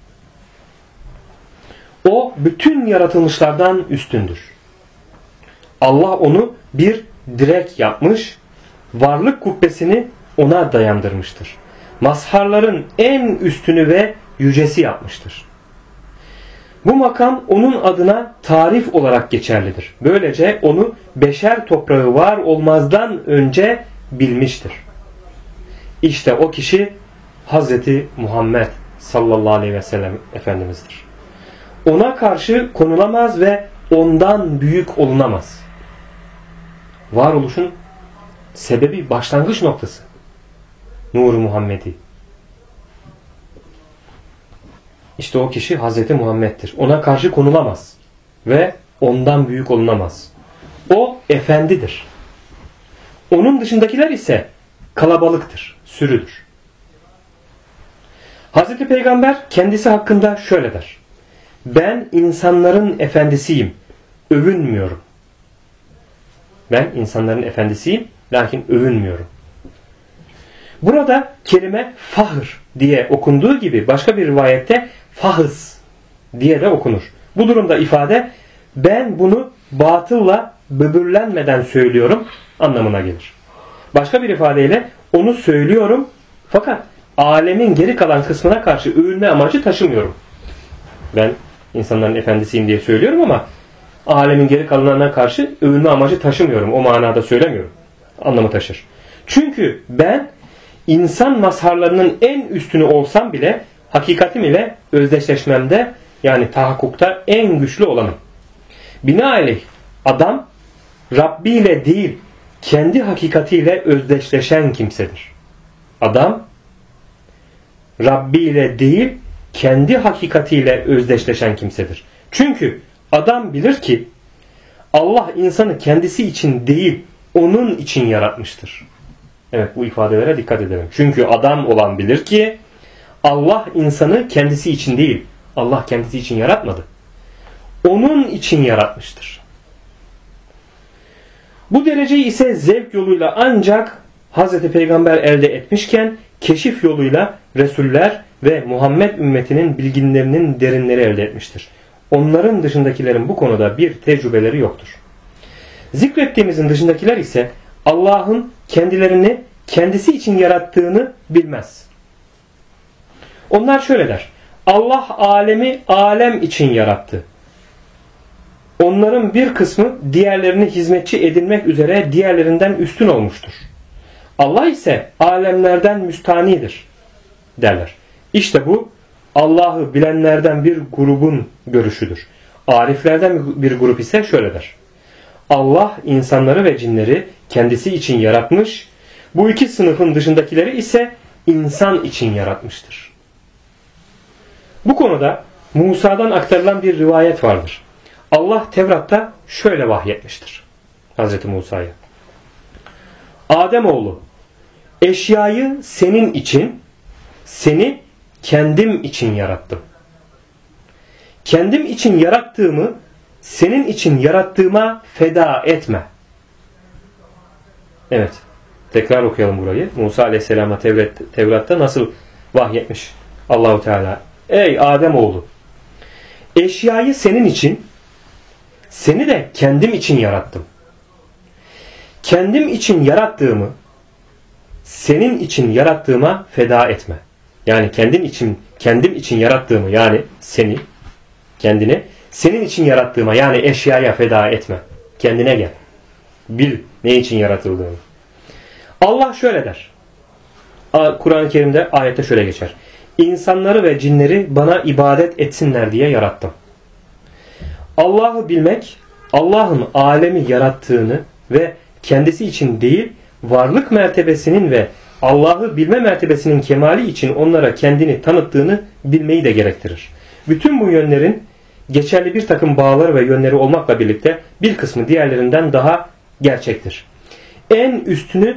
O bütün yaratılmışlardan üstündür. Allah onu bir direk yapmış, varlık kubbesini ona dayandırmıştır. Mazharların en üstünü ve yücesi yapmıştır. Bu makam onun adına tarif olarak geçerlidir. Böylece onu beşer toprağı var olmazdan önce bilmiştir. İşte o kişi Hazreti Muhammed sallallahu aleyhi ve sellem Efendimiz'dir. Ona karşı konulamaz ve ondan büyük olunamaz. Varoluşun sebebi, başlangıç noktası. Nur-u Muhammedi. İşte o kişi Hazreti Muhammed'dir. Ona karşı konulamaz ve ondan büyük olunamaz. O efendidir. Onun dışındakiler ise kalabalıktır, sürüdür. Hazreti Peygamber kendisi hakkında şöyle der. Ben insanların efendisiyim, övünmüyorum. Ben insanların efendisiyim, lakin övünmüyorum. Burada kelime fahr diye okunduğu gibi başka bir rivayette fahız diye de okunur. Bu durumda ifade ben bunu batılla böbürlenmeden söylüyorum anlamına gelir. Başka bir ifadeyle onu söylüyorum fakat alemin geri kalan kısmına karşı övünme amacı taşımıyorum. Ben insanların efendisiyim diye söylüyorum ama alemin geri kalanlarına karşı övünme amacı taşımıyorum. O manada söylemiyorum. Anlamı taşır. Çünkü ben insan mazharlarının en üstünü olsam bile hakikatim ile özdeşleşmemde yani tahakkukta en güçlü olanım. Binaenaleyh adam Rabbi ile değil kendi hakikatiyle özdeşleşen kimsedir. Adam Rabbi ile değil, kendi hakikatiyle özdeşleşen kimsedir. Çünkü adam bilir ki Allah insanı kendisi için değil, onun için yaratmıştır. Evet, bu ifadelere dikkat edelim. Çünkü adam olan bilir ki Allah insanı kendisi için değil, Allah kendisi için yaratmadı. Onun için yaratmıştır. Bu dereceyi ise zevk yoluyla ancak Hz. Peygamber elde etmişken keşif yoluyla Resuller ve Muhammed ümmetinin bilginlerinin derinleri elde etmiştir. Onların dışındakilerin bu konuda bir tecrübeleri yoktur. Zikrettiğimizin dışındakiler ise Allah'ın kendilerini kendisi için yarattığını bilmez. Onlar şöyle der: Allah alemi alem için yarattı. Onların bir kısmı diğerlerini hizmetçi edinmek üzere diğerlerinden üstün olmuştur. Allah ise alemlerden müstanidir derler. İşte bu Allah'ı bilenlerden bir grubun görüşüdür. Ariflerden bir grup ise şöyle der: Allah insanları ve cinleri kendisi için yaratmış, bu iki sınıfın dışındakileri ise insan için yaratmıştır. Bu konuda Musa'dan aktarılan bir rivayet vardır. Allah Tevrat'ta şöyle vahyetmiştir Hazreti Musa'ya: Ademoğlu, eşyayı senin için, seni kendim için yarattım. Kendim için yarattığımı senin için yarattığıma feda etme. Evet, tekrar okuyalım burayı. Musa Aleyhisselam'a Tevrat'ta nasıl vahyetmiş Allahu Teala: Ey Ademoğlu, eşyayı senin için, seni de kendim için yarattım. Kendim için yarattığımı senin için yarattığıma feda etme. Yani kendim için yarattığımı, yani seni, kendini senin için yarattığıma, yani eşyaya feda etme. Kendine gel. Bil ne için yaratıldığını. Allah şöyle der. Kur'an-ı Kerim'de ayette şöyle geçer: İnsanları ve cinleri bana ibadet etsinler diye yarattım. Allah'ı bilmek, Allah'ın alemi yarattığını ve kendisi için değil, varlık mertebesinin ve Allah'ı bilme mertebesinin kemali için onlara kendini tanıttığını bilmeyi de gerektirir. Bütün bu yönlerin geçerli bir takım bağları ve yönleri olmakla birlikte bir kısmı diğerlerinden daha gerçektir. En üstünü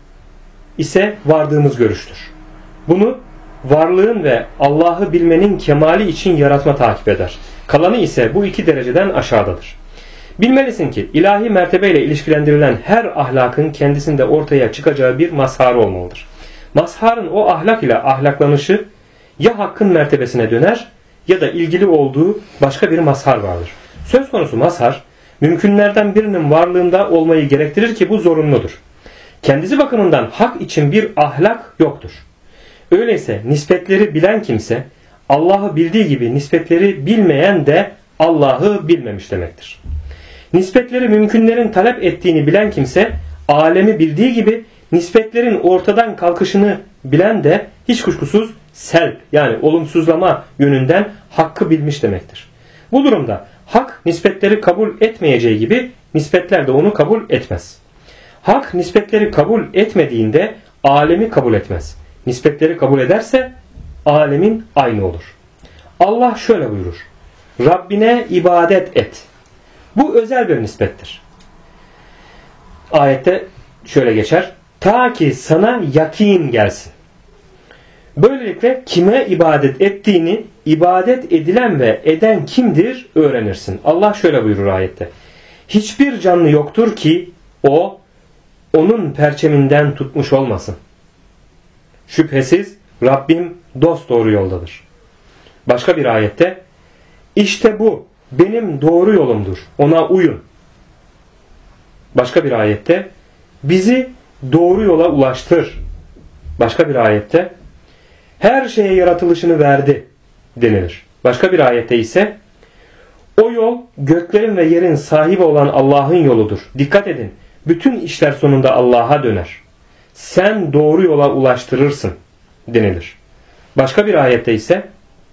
ise vardığımız görüştür. Bunu varlığın ve Allah'ı bilmenin kemali için yaratma takip eder. Kalanı ise bu iki dereceden aşağıdadır. Bilmelisin ki ilahi mertebeyle ilişkilendirilen her ahlakın kendisinde ortaya çıkacağı bir mazharı olmalıdır. Mazharın o ahlak ile ahlaklanışı ya hakkın mertebesine döner ya da ilgili olduğu başka bir mazhar vardır. Söz konusu mazhar, mümkünlerden birinin varlığında olmayı gerektirir ki bu zorunludur. Kendisi bakımından hak için bir ahlak yoktur. Öyleyse nispetleri bilen kimse, Allah'ı bildiği gibi nispetleri bilmeyen de Allah'ı bilmemiş demektir. Nispetleri mümkünlerin talep ettiğini bilen kimse, alemi bildiği gibi nispetlerin ortadan kalkışını bilen de hiç kuşkusuz selb, yani olumsuzlama yönünden hakkı bilmiş demektir. Bu durumda hak nispetleri kabul etmeyeceği gibi nispetler de onu kabul etmez. Hak nispetleri kabul etmediğinde alemi kabul etmez. Nispetleri kabul ederse alemin aynı olur. Allah şöyle buyurur: Rabbine ibadet et. Bu özel bir nispettir. Ayette şöyle geçer: ta ki sana yakin gelsin. Böylelikle kime ibadet ettiğini, ibadet edilen ve eden kimdir öğrenirsin. Allah şöyle buyurur ayette: hiçbir canlı yoktur ki o onun perçeminden tutmuş olmasın. Şüphesiz Rabbim dosdoğru yoldadır. Başka bir ayette: İşte bu benim doğru yolumdur, ona uyun. Başka bir ayette: bizi doğru yola ulaştır. Başka bir ayette: her şeye yaratılışını verdi denilir. Başka bir ayette ise: o yol göklerin ve yerin sahibi olan Allah'ın yoludur. Dikkat edin, bütün işler sonunda Allah'a döner. Sen doğru yola ulaştırırsın denilir. Başka bir ayette ise: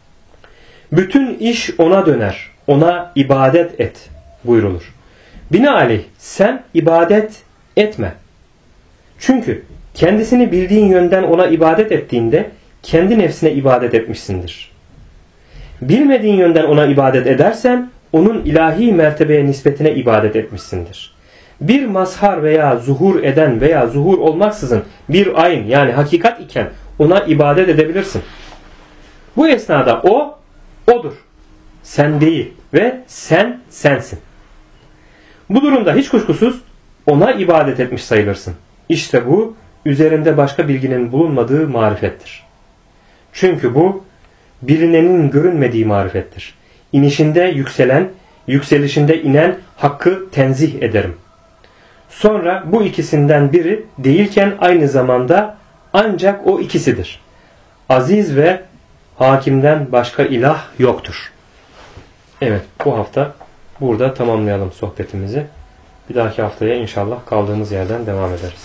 bütün iş ona döner, ona ibadet et buyrulur. Binaenaleyh sen ibadet etme. Çünkü kendisini bildiğin yönden ona ibadet ettiğinde kendi nefsine ibadet etmişsindir. Bilmediğin yönden ona ibadet edersen onun ilahi mertebeye nispetine ibadet etmişsindir. Bir mazhar veya zuhur eden veya zuhur olmaksızın bir ayn yani hakikat iken ona ibadet edebilirsin. Bu esnada o, odur. Sen değil ve sen, sensin. Bu durumda hiç kuşkusuz ona ibadet etmiş sayılırsın. İşte bu üzerinde başka bilginin bulunmadığı marifettir. Çünkü bu bilinenin görünmediği marifettir. İnişinde yükselen, yükselişinde inen hakkı tenzih ederim. Sonra bu ikisinden biri değilken aynı zamanda ancak o ikisidir. Aziz ve hakimden başka ilah yoktur. Evet, bu hafta burada tamamlayalım sohbetimizi. Bir dahaki haftaya inşallah kaldığımız yerden devam ederiz.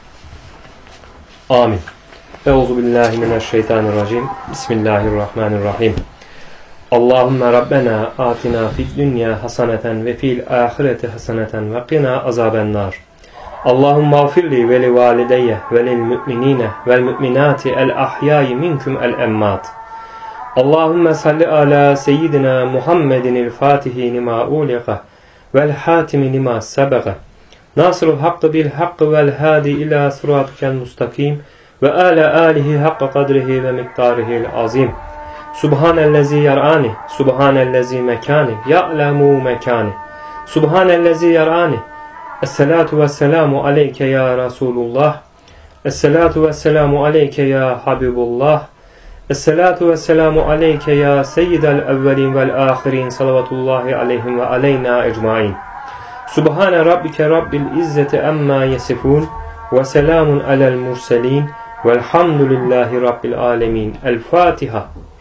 Amin. Euzubillahimineşşeytanirracim. Bismillahirrahmanirrahim. Allahümme Rabbena atina fid dünya hasaneten ve fil ahireti hasaneten ve qina azabennar. Allahümme ağfirli ve li valideyye ve lil müminine vel müminati el ahyai minkum el emmat. Allahümme salli ala seyyidina Muhammedin el fatihi nima uliqa vel hatimi nima sebeqa. Nasrul hakkı bil hakkı vel hadi ila suratikel mustakim ve ala alihi hakka kadrihi ve miktarihil azim. Subhanellezi yar'ani, subhanellezi mekani, ya'lemu mekani. Subhanellezi yar'ani. Esselatu vesselamu aleyke ya Resulullah. Esselatu vesselamu aleyke ya Habibullah. Esselatu vesselamu aleyke ya seyyidel evvelin vel ahirin salavatullahi aleyhim ve aleyna ecmain. Subhane rabbike rabbil izzeti emma yesifun ve selamun alel murselin velhamdülillahi rabbil alemin. El Fatiha.